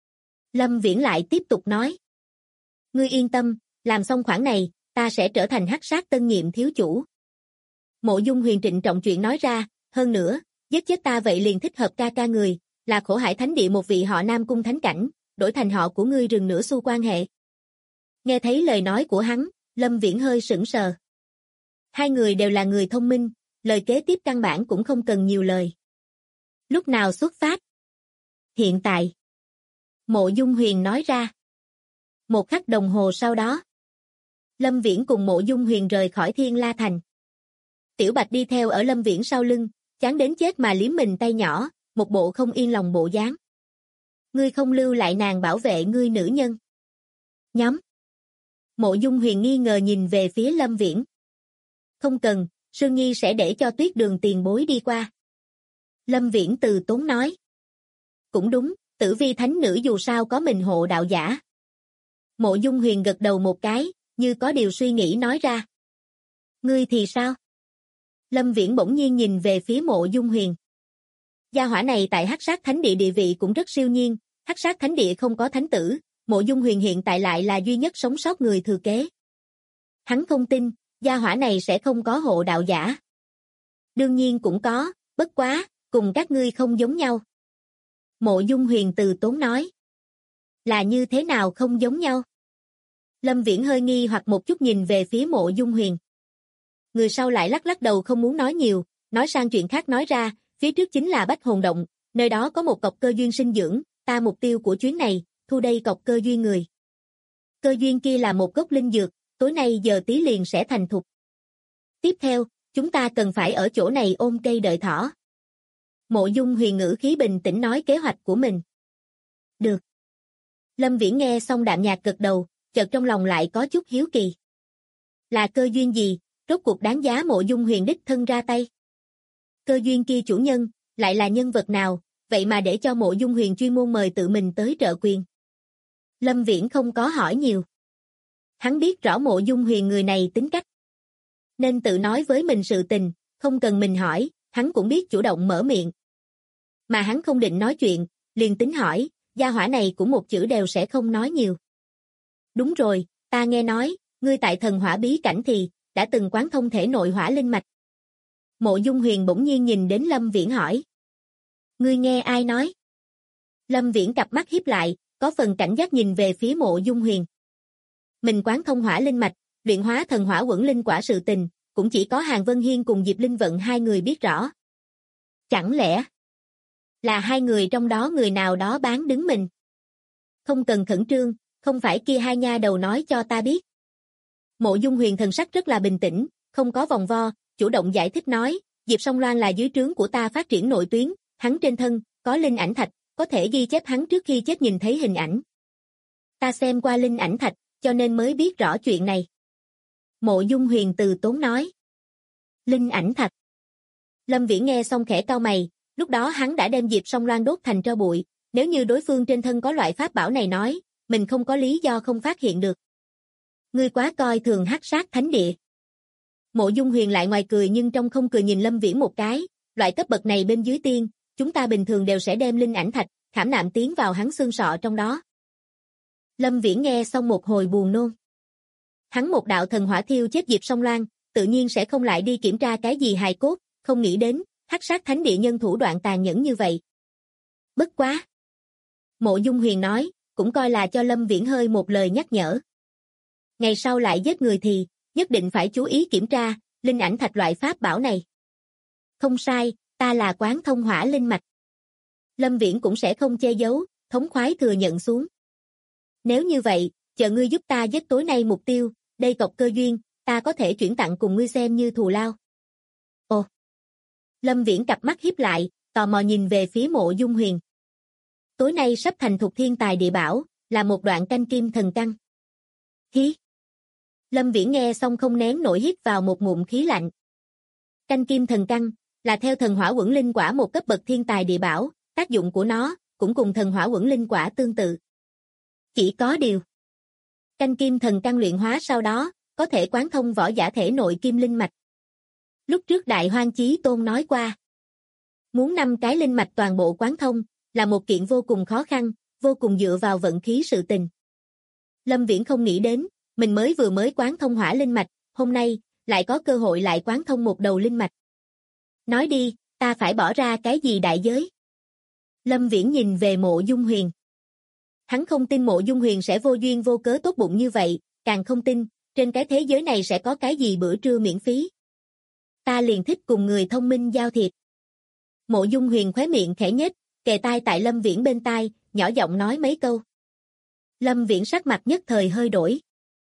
Lâm Viễn lại tiếp tục nói. Ngươi yên tâm, làm xong khoản này, ta sẽ trở thành Hắc Sát tân nhiệm thiếu chủ. Mộ Dung Huyền trịnh trọng chuyện nói ra, hơn nữa, giết chết ta vậy liền thích hợp ca ca người, là Khổ Hải thánh địa một vị họ Nam cung thánh cảnh, đổi thành họ của ngươi rừng nửa xu quan hệ. Nghe thấy lời nói của hắn, Lâm Viễn hơi sững sờ. Hai người đều là người thông minh, lời kế tiếp căn bản cũng không cần nhiều lời. Lúc nào xuất phát? Hiện tại. Mộ Dung Huyền nói ra. Một khắc đồng hồ sau đó, Lâm Viễn cùng Mộ Dung Huyền rời khỏi Thiên La Thành. Tiểu Bạch đi theo ở Lâm Viễn sau lưng, chán đến chết mà liếm mình tay nhỏ, một bộ không yên lòng bộ dáng. Ngươi không lưu lại nàng bảo vệ ngươi nữ nhân. Nhóm. Mộ Dung Huyền nghi ngờ nhìn về phía Lâm Viễn. Không cần, Sương Nhi sẽ để cho Tuyết Đường tiền bối đi qua. Lâm Viễn từ tốn nói. Cũng đúng, Tử Vi thánh nữ dù sao có mình hộ đạo giả. Mộ Dung Huyền gật đầu một cái, như có điều suy nghĩ nói ra. Ngươi thì sao? Lâm Viễn bỗng nhiên nhìn về phía Mộ Dung Huyền. Gia hỏa này tại Hắc Sát thánh địa địa vị cũng rất siêu nhiên, Hắc Sát thánh địa không có thánh tử, Mộ Dung Huyền hiện tại lại là duy nhất sống sót người thừa kế. Hắn không tin, gia hỏa này sẽ không có hộ đạo giả. Đương nhiên cũng có, bất quá, cùng các ngươi không giống nhau. Mộ Dung Huyền từ tốn nói. Là như thế nào không giống nhau? Lâm Viễn hơi nghi hoặc một chút nhìn về phía Mộ Dung Huyền. Người sau lại lắc lắc đầu không muốn nói nhiều, nói sang chuyện khác nói ra, phía trước chính là Bách Hồn Động, nơi đó có một cọc cơ duyên sinh dưỡng, ta mục tiêu của chuyến này, thu đây cọc cơ duyên người. Cơ duyên kia là một gốc linh dược, tối nay giờ tí liền sẽ thành thục. Tiếp theo, chúng ta cần phải ở chỗ này ôm cây đợi thỏ. Mộ Dung Huyền ngữ khí bình tĩnh nói kế hoạch của mình. Được. Lâm Viễn nghe xong đạm nhạt gật đầu, chợt trong lòng lại có chút hiếu kỳ. Là cơ duyên gì, rốt cuộc đáng giá Mộ Dung Huyền đích thân ra tay? Cơ duyên kia chủ nhân, lại là nhân vật nào, vậy mà để cho Mộ Dung Huyền chuyên môn mời tự mình tới trợ quyền? Lâm Viễn không có hỏi nhiều. Hắn biết rõ Mộ Dung Huyền người này tính cách. Nên tự nói với mình sự tình, không cần mình hỏi, hắn cũng biết chủ động mở miệng. Mà hắn không định nói chuyện, liền tính hỏi, gia hỏa này cũng một chữ đều sẽ không nói nhiều. Đúng rồi, ta nghe nói, ngươi tại thần hỏa bí cảnh thì, đã từng quán thông thể nội hỏa linh mạch. Mộ Dung Huyền bỗng nhiên nhìn đến Lâm Viễn hỏi. Ngươi nghe ai nói? Lâm Viễn cặp mắt híp lại, có phần cảnh giác nhìn về phía Mộ Dung Huyền. Mình quán thông hỏa linh mạch, luyện hóa thần hỏa quẩn linh quả sự tình, cũng chỉ có Hàn Vân Hiên cùng Diệp Linh Vận hai người biết rõ. Chẳng lẽ là hai người trong đó người nào đó bán đứng mình? Không cần khẩn trương, không phải kia hai nha đầu nói cho ta biết. Mộ Dung Huyền thần sắc rất là bình tĩnh, không có vòng vo, chủ động giải thích nói, Diệp Song Loan là dưới trướng của ta phát triển nội tuyến, hắn trên thân, có linh ảnh thạch, có thể ghi chép hắn trước khi chết nhìn thấy hình ảnh. Ta xem qua linh ảnh thạch, cho nên mới biết rõ chuyện này. Mộ Dung Huyền từ tốn nói. Linh ảnh thạch. Lâm Viễn nghe xong khẽ cau mày, lúc đó hắn đã đem Diệp Song Loan đốt thành tro bụi, nếu như đối phương trên thân có loại pháp bảo này nói, mình không có lý do không phát hiện được. Ngươi quá coi thường Hắc Sát Thánh Địa. Mộ Dung Huyền lại ngoài cười nhưng trong không cười nhìn Lâm Viễn một cái, loại cấp bậc này bên dưới tiên, chúng ta bình thường đều sẽ đem linh ảnh thạch, khảm nạm tiến vào hắn xương sọ trong đó. Lâm Viễn nghe xong một hồi buồn nôn. Hắn một đạo thần hỏa thiêu chết Diệp Song Loan, tự nhiên sẽ không lại đi kiểm tra cái gì hài cốt, không nghĩ đến, Hắc Sát Thánh Địa nhân thủ đoạn tàn nhẫn như vậy. Bất quá. Mộ Dung Huyền nói, cũng coi là cho Lâm Viễn hơi một lời nhắc nhở. Ngày sau lại giết người thì, nhất định phải chú ý kiểm tra, linh ảnh thạch loại pháp bảo này. Không sai, ta là quán thông hỏa linh mạch. Lâm Viễn cũng sẽ không che giấu, thống khoái thừa nhận xuống. Nếu như vậy, chờ ngươi giúp ta giết tối nay mục tiêu, đây cọc cơ duyên, ta có thể chuyển tặng cùng ngươi xem như thù lao. Ồ! Lâm Viễn cặp mắt híp lại, tò mò nhìn về phía Mộ Dung Huyền. Tối nay sắp thành thục thiên tài địa bảo, là một đoạn canh kim thần căn. Hí! Lâm Viễn nghe xong không nén nổi hít vào một ngụm khí lạnh. Canh kim thần căn, là theo thần hỏa quẩn linh quả một cấp bậc thiên tài địa bảo, tác dụng của nó, cũng cùng thần hỏa quẩn linh quả tương tự. Chỉ có điều. Canh kim thần căn luyện hóa sau đó, có thể quán thông võ giả thể nội kim linh mạch. Lúc trước Đại Hoang Chí Tôn nói qua. Muốn 5 cái linh mạch toàn bộ quán thông, là một kiện vô cùng khó khăn, vô cùng dựa vào vận khí sự tình. Lâm Viễn không nghĩ đến, mình vừa mới quán thông hỏa linh mạch, hôm nay, lại có cơ hội lại quán thông một đầu linh mạch. Nói đi, ta phải bỏ ra cái gì đại giới? Lâm Viễn nhìn về Mộ Dung Huyền. Hắn không tin Mộ Dung Huyền sẽ vô duyên vô cớ tốt bụng như vậy, càng không tin, trên cái thế giới này sẽ có cái gì bữa trưa miễn phí. Ta liền thích cùng người thông minh giao thiệp. Mộ Dung Huyền khóe miệng khẽ nhếch, kề tai tại Lâm Viễn bên tai, nhỏ giọng nói mấy câu. Lâm Viễn sắc mặt nhất thời hơi đổi.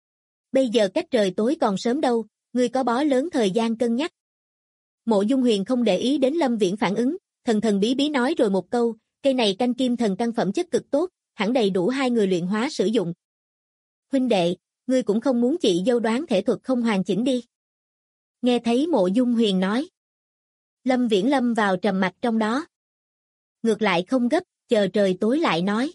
Bây giờ cách trời tối còn sớm đâu, ngươi có bó lớn thời gian cân nhắc. Mộ Dung Huyền không để ý đến Lâm Viễn phản ứng, thần thần bí bí nói rồi một câu, cây này canh kim thần căn phẩm chất cực tốt, hẳn đầy đủ 2 người luyện hóa sử dụng. Huynh đệ, ngươi cũng không muốn chị dâu đoán thể thuật không hoàn chỉnh đi. Nghe thấy Mộ Dung Huyền nói. Lâm Viễn lâm vào trầm mặc trong đó. Ngược lại không gấp, chờ trời tối lại nói.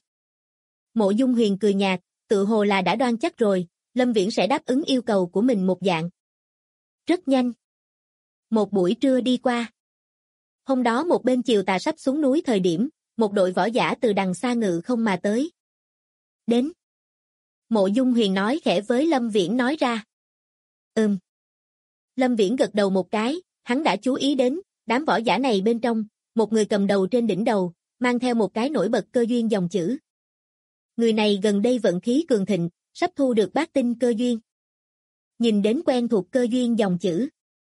Mộ Dung Huyền cười nhạt, tự hồ là đã đoan chắc rồi, Lâm Viễn sẽ đáp ứng yêu cầu của mình một dạng. Rất nhanh. Một buổi trưa đi qua. Hôm đó một bên chiều tà sắp xuống núi thời điểm, một đội võ giả từ đằng xa ngự không mà tới. Đến. Mộ Dung Huyền nói khẽ với Lâm Viễn nói ra. Lâm Viễn gật đầu một cái, hắn đã chú ý đến, đám võ giả này bên trong, một người cầm đầu trên đỉnh đầu, mang theo một cái nổi bật cơ duyên dòng chữ. Người này gần đây vận khí cường thịnh, sắp thu được bát tinh cơ duyên. Nhìn đến quen thuộc cơ duyên dòng chữ.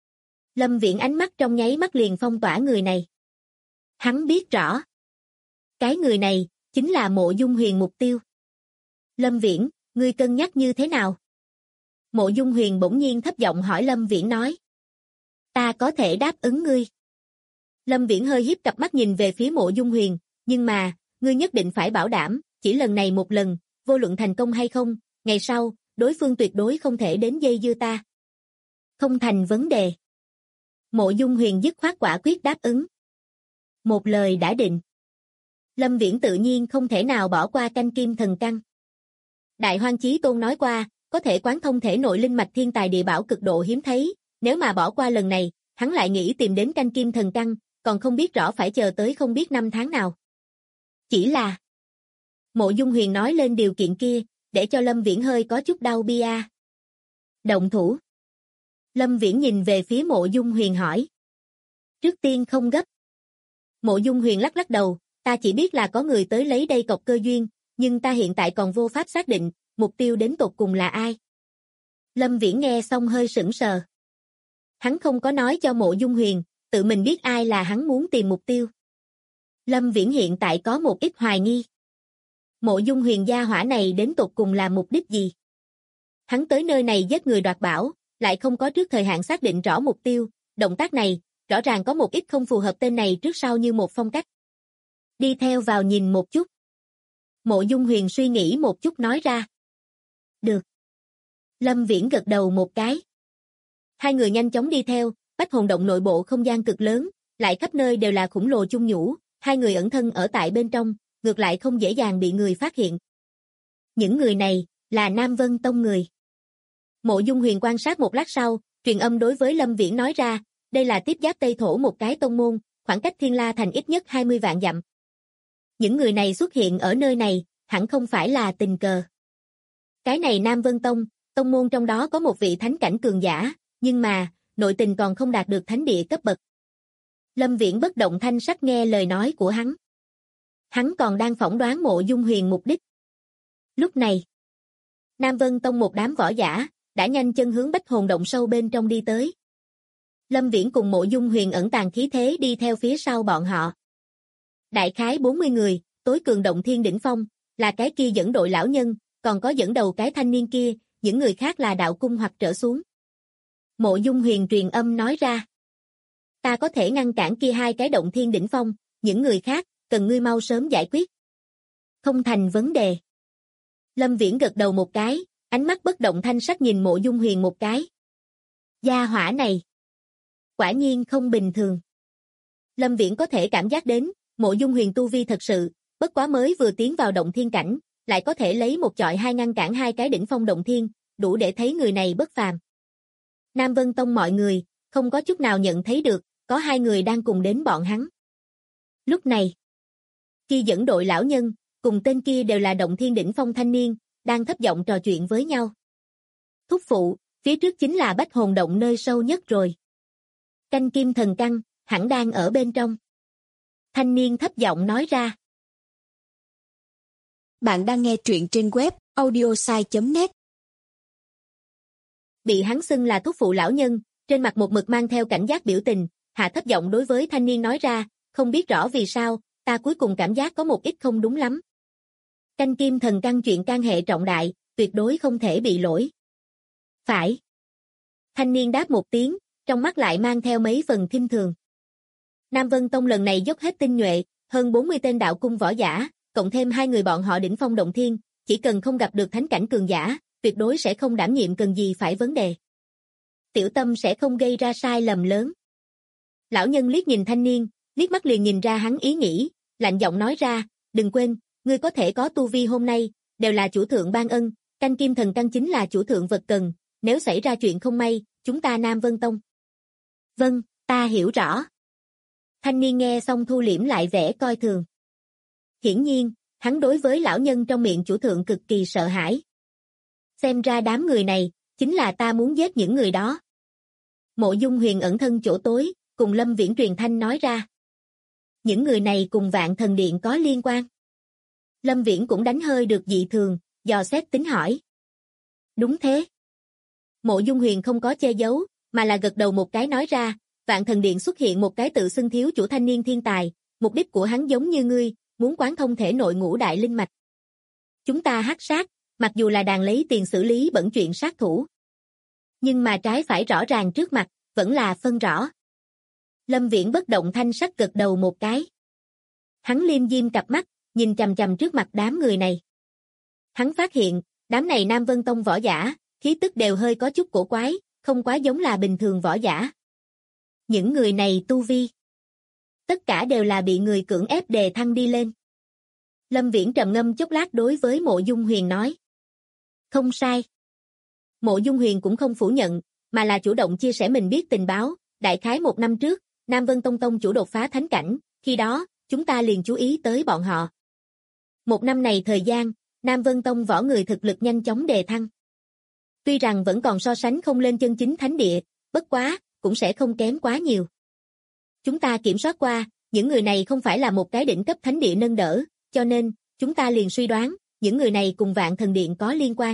Lâm Viễn ánh mắt trong nháy mắt liền phong tỏa người này. Hắn biết rõ. Cái người này, chính là Mộ Dung Huyền mục tiêu. Lâm Viễn, ngươi cân nhắc như thế nào? Mộ Dung Huyền bỗng nhiên thấp giọng hỏi Lâm Viễn nói. Ta có thể đáp ứng ngươi. Lâm Viễn hơi hiếp cặp mắt nhìn về phía Mộ Dung Huyền, nhưng mà, ngươi nhất định phải bảo đảm, chỉ lần này một lần, vô luận thành công hay không, ngày sau, đối phương tuyệt đối không thể đến dây dưa ta. Không thành vấn đề. Mộ Dung Huyền dứt khoát quả quyết đáp ứng. Một lời đã định. Lâm Viễn tự nhiên không thể nào bỏ qua canh kim thần căn. Đại Hoang Chí Tôn nói qua, có thể quán thông thể nội linh mạch thiên tài địa bảo cực độ hiếm thấy, nếu mà bỏ qua lần này, hắn lại nghĩ tìm đến canh kim thần căn, còn không biết rõ phải chờ tới không biết 5 tháng nào. Chỉ là Mộ Dung Huyền nói lên điều kiện kia, để cho Lâm Viễn hơi có chút đau bia. Động thủ. Lâm Viễn nhìn về phía Mộ Dung Huyền hỏi. Trước tiên không gấp. Mộ Dung Huyền lắc lắc đầu, ta chỉ biết là có người tới lấy đây cọc cơ duyên, nhưng ta hiện tại còn vô pháp xác định, mục tiêu đến tột cùng là ai. Lâm Viễn nghe xong hơi sững sờ. Hắn không có nói cho Mộ Dung Huyền, tự mình biết ai là hắn muốn tìm mục tiêu. Lâm Viễn hiện tại có một ít hoài nghi. Mộ Dung Huyền gia hỏa này đến tột cùng là mục đích gì? Hắn tới nơi này giết người đoạt bảo, lại không có trước thời hạn xác định rõ mục tiêu, động tác này, rõ ràng có một ít không phù hợp tên này trước sau như một phong cách. Đi theo vào nhìn một chút. Mộ Dung Huyền suy nghĩ một chút nói ra. Được. Lâm Viễn gật đầu một cái. Hai người nhanh chóng đi theo, Bách Hồn Động nội bộ không gian cực lớn, lại khắp nơi đều là khủng lồ chung nhũ, hai người ẩn thân ở tại bên trong, ngược lại không dễ dàng bị người phát hiện. Những người này, là Nam Vân Tông người. Mộ Dung Huyền quan sát một lát sau, truyền âm đối với Lâm Viễn nói ra, đây là tiếp giáp Tây Thổ một cái tông môn, khoảng cách Thiên La Thành ít nhất 20 vạn dặm. Những người này xuất hiện ở nơi này, hẳn không phải là tình cờ. Cái này Nam Vân Tông, tông môn trong đó có một vị thánh cảnh cường giả, nhưng mà, nội tình còn không đạt được thánh địa cấp bậc. Lâm Viễn bất động thanh sắc nghe lời nói của hắn. Hắn còn đang phỏng đoán Mộ Dung Huyền mục đích. Lúc này, Nam Vân Tông một đám võ giả, đã nhanh chân hướng Bách Hồn Động sâu bên trong đi tới. Lâm Viễn cùng Mộ Dung Huyền ẩn tàng khí thế đi theo phía sau bọn họ. Đại khái 40 người, tối cường động thiên đỉnh phong, là cái kia dẫn đội lão nhân, còn có dẫn đầu cái thanh niên kia, những người khác là đạo cung hoặc trở xuống. Mộ Dung Huyền truyền âm nói ra. Ta có thể ngăn cản kia hai cái động thiên đỉnh phong, những người khác, cần ngươi mau sớm giải quyết. Không thành vấn đề. Lâm Viễn gật đầu một cái, ánh mắt bất động thanh sắc nhìn Mộ Dung Huyền một cái. Gia hỏa này. Quả nhiên không bình thường. Lâm Viễn có thể cảm giác đến, Mộ Dung Huyền tu vi thật sự, bất quá mới vừa tiến vào động thiên cảnh, lại có thể lấy một chọi hai ngăn cản hai cái đỉnh phong động thiên, đủ để thấy người này bất phàm. Nam Vân Tông mọi người, không có chút nào nhận thấy được, có hai người đang cùng đến bọn hắn. Lúc này, khi dẫn đội lão nhân, cùng tên kia đều là động thiên đỉnh phong thanh niên, đang thấp giọng trò chuyện với nhau. Thúc phụ, phía trước chính là Bách Hồn Động nơi sâu nhất rồi. Canh kim thần căn, hẳn đang ở bên trong. Thanh niên thấp giọng nói ra. Bạn đang nghe truyện trên web audiosai.net. Bị hắn xưng là thúc phụ lão nhân, trên mặt một mực mang theo cảnh giác biểu tình, hạ thấp giọng đối với thanh niên nói ra, không biết rõ vì sao, ta cuối cùng cảm giác có một ít không đúng lắm. Canh kim thần căn chuyện can hệ trọng đại, tuyệt đối không thể bị lỗi. Phải. Thanh niên đáp một tiếng, trong mắt lại mang theo mấy phần khinh thường. Nam Vân Tông lần này dốc hết tinh nhuệ, hơn 40 tên đạo cung võ giả, cộng thêm hai người bọn họ đỉnh phong động thiên, chỉ cần không gặp được thánh cảnh cường giả, tuyệt đối sẽ không đảm nhiệm cần gì phải vấn đề. Tiểu tâm sẽ không gây ra sai lầm lớn. Lão nhân liếc nhìn thanh niên, liếc mắt liền nhìn ra hắn ý nghĩ, lạnh giọng nói ra, đừng quên, ngươi có thể có tu vi hôm nay, đều là chủ thượng ban ân, canh kim thần căn chính là chủ thượng vật cần, nếu xảy ra chuyện không may, chúng ta Nam Vân Tông. Vâng, ta hiểu rõ. Thanh niên nghe xong thu liễm lại vẻ coi thường. Hiển nhiên, hắn đối với lão nhân trong miệng chủ thượng cực kỳ sợ hãi. Xem ra đám người này, chính là ta muốn giết những người đó. Mộ Dung Huyền ẩn thân chỗ tối, cùng Lâm Viễn truyền thanh nói ra. Những người này cùng Vạn Thần Điện có liên quan. Lâm Viễn cũng đánh hơi được dị thường, dò xét tính hỏi. Đúng thế. Mộ Dung Huyền không có che giấu, mà là gật đầu một cái nói ra, Vạn Thần Điện xuất hiện một cái tự xưng thiếu chủ thanh niên thiên tài, mục đích của hắn giống như ngươi, muốn quán thông thể nội ngũ đại linh mạch. Chúng ta hắc sát, mặc dù là đàn lấy tiền xử lý bẩn chuyện sát thủ. Nhưng mà trái phải rõ ràng trước mặt, vẫn là phân rõ. Lâm Viễn bất động thanh sắc gật đầu một cái. Hắn liêm diêm cặp mắt, nhìn chằm chằm trước mặt đám người này. Hắn phát hiện, đám này Nam Vân Tông võ giả, khí tức đều hơi có chút cổ quái, không quá giống là bình thường võ giả. Những người này tu vi. Tất cả đều là bị người cưỡng ép đề thăng đi lên. Lâm Viễn trầm ngâm chốc lát đối với Mộ Dung Huyền nói. Không sai. Mộ Dung Huyền cũng không phủ nhận, mà là chủ động chia sẻ mình biết tình báo, đại khái 1 năm trước, Nam Vân Tông tông chủ đột phá thánh cảnh, khi đó, chúng ta liền chú ý tới bọn họ. 1 năm này thời gian, Nam Vân Tông võ người thực lực nhanh chóng đề thăng. Tuy rằng vẫn còn so sánh không lên chân chính thánh địa, bất quá, cũng sẽ không kém quá nhiều. Chúng ta kiểm soát qua, những người này không phải là một cái đỉnh cấp thánh địa nâng đỡ, cho nên, chúng ta liền suy đoán, những người này cùng Vạn Thần Điện có liên quan.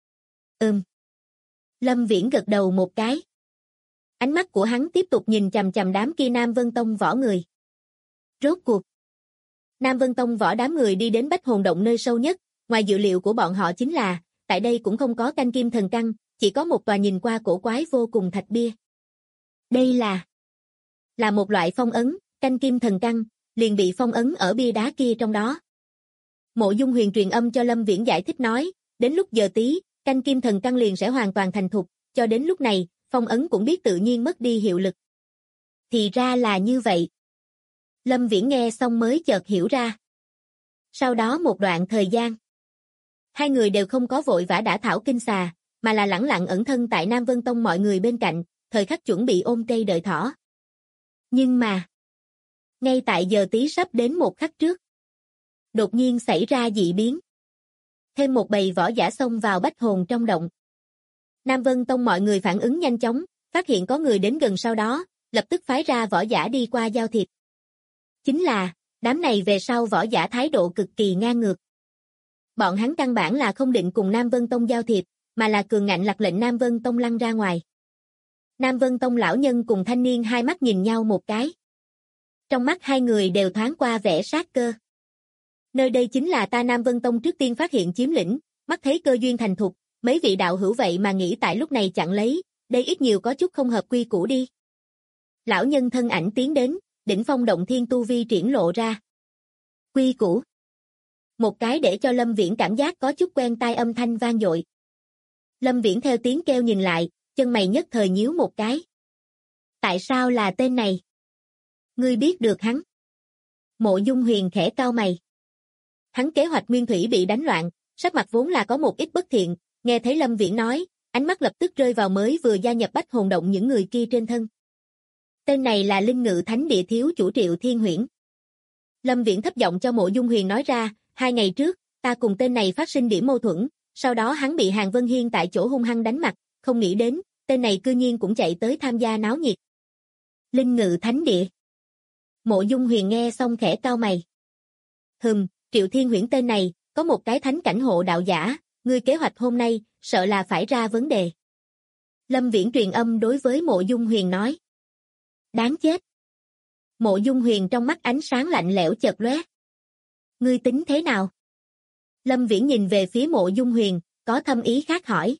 Lâm Viễn gật đầu một cái. Ánh mắt của hắn tiếp tục nhìn chằm chằm đám kia Nam Vân Tông võ người. Rốt cuộc, Nam Vân Tông võ đám người đi đến Bách Hồn Động nơi sâu nhất, ngoài dự liệu của bọn họ chính là, tại đây cũng không có canh kim thần căn, chỉ có một tòa nhìn qua cổ quái vô cùng thạch bia. Đây là một loại phong ấn, canh kim thần căn, liền bị phong ấn ở bia đá kia trong đó. Mộ Dung Huyền truyền âm cho Lâm Viễn giải thích nói, đến lúc giờ tí, canh kim thần căn liền sẽ hoàn toàn thành thục, cho đến lúc này, phong ấn cũng biết tự nhiên mất đi hiệu lực. Thì ra là như vậy. Lâm Viễn nghe xong mới chợt hiểu ra. Sau đó một đoạn thời gian, hai người đều không có vội vã đả thảo kinh xà, mà là lẳng lặng ẩn thân tại Nam Vân Tông mọi người bên cạnh, thời khắc chuẩn bị ôm cây đợi thỏ. Nhưng mà, ngay tại giờ tí sắp đến một khắc trước, đột nhiên xảy ra dị biến. Thêm một bầy võ giả xông vào Bách Hồn trong động. Nam Vân Tông mọi người phản ứng nhanh chóng, phát hiện có người đến gần sau đó, lập tức phái ra võ giả đi qua giao thiệp. Chính là, đám này về sau võ giả thái độ cực kỳ ngang ngược. Bọn hắn căn bản là không định cùng Nam Vân Tông giao thiệp, mà là cường ngạnh lặc lệnh Nam Vân Tông lăn ra ngoài. Nam Vân Tông lão nhân cùng thanh niên hai mắt nhìn nhau một cái. Trong mắt hai người đều thoáng qua vẻ sát cơ. Nơi đây chính là ta Nam Vân Tông trước tiên phát hiện chiếm lĩnh, mắt thấy cơ duyên thành thục, mấy vị đạo hữu vậy mà nghĩ tại lúc này chặn lấy, đây ít nhiều có chút không hợp quy củ đi. Lão nhân thân ảnh tiến đến, đỉnh phong động thiên tu vi triển lộ ra. Quy củ. Một cái để cho Lâm Viễn cảm giác có chút quen tai âm thanh vang dội. Lâm Viễn theo tiếng kêu nhìn lại, chân mày nhất thời nhíu một cái. Tại sao là tên này? Ngươi biết được hắn? Mộ Dung Huyền khẽ cau mày. Hắn kế hoạch nguyên thủy bị đánh loạn, sắc mặt vốn là có một ít bất thiện, nghe thấy Lâm Viễn nói, ánh mắt lập tức rơi vào mới vừa gia nhập Bách Hồn động những người kia trên thân. Tên này là Linh Ngự Thánh Địa thiếu chủ Triệu Thiên Huyễn. Lâm Viễn thấp giọng cho Mộ Dung Huyền nói ra, 2 ngày trước, ta cùng tên này phát sinh điểm mâu thuẫn, sau đó hắn bị Hàn Vân Hiên tại chỗ hung hăng đánh mặt, không nghĩ đến, tên này cư nhiên cũng chạy tới tham gia náo nhiệt. Linh Ngự Thánh Địa. Mộ Dung Huyền nghe xong khẽ cau mày. Triệu Thiên Huyễn tên này, có một cái thánh cảnh hộ đạo giả, ngươi kế hoạch hôm nay, sợ là phải ra vấn đề. Lâm Viễn truyền âm đối với Mộ Dung Huyền nói. Đáng chết. Mộ Dung Huyền trong mắt ánh sáng lạnh lẽo chợt lóe. Ngươi tính thế nào? Lâm Viễn nhìn về phía Mộ Dung Huyền, có thâm ý khác hỏi.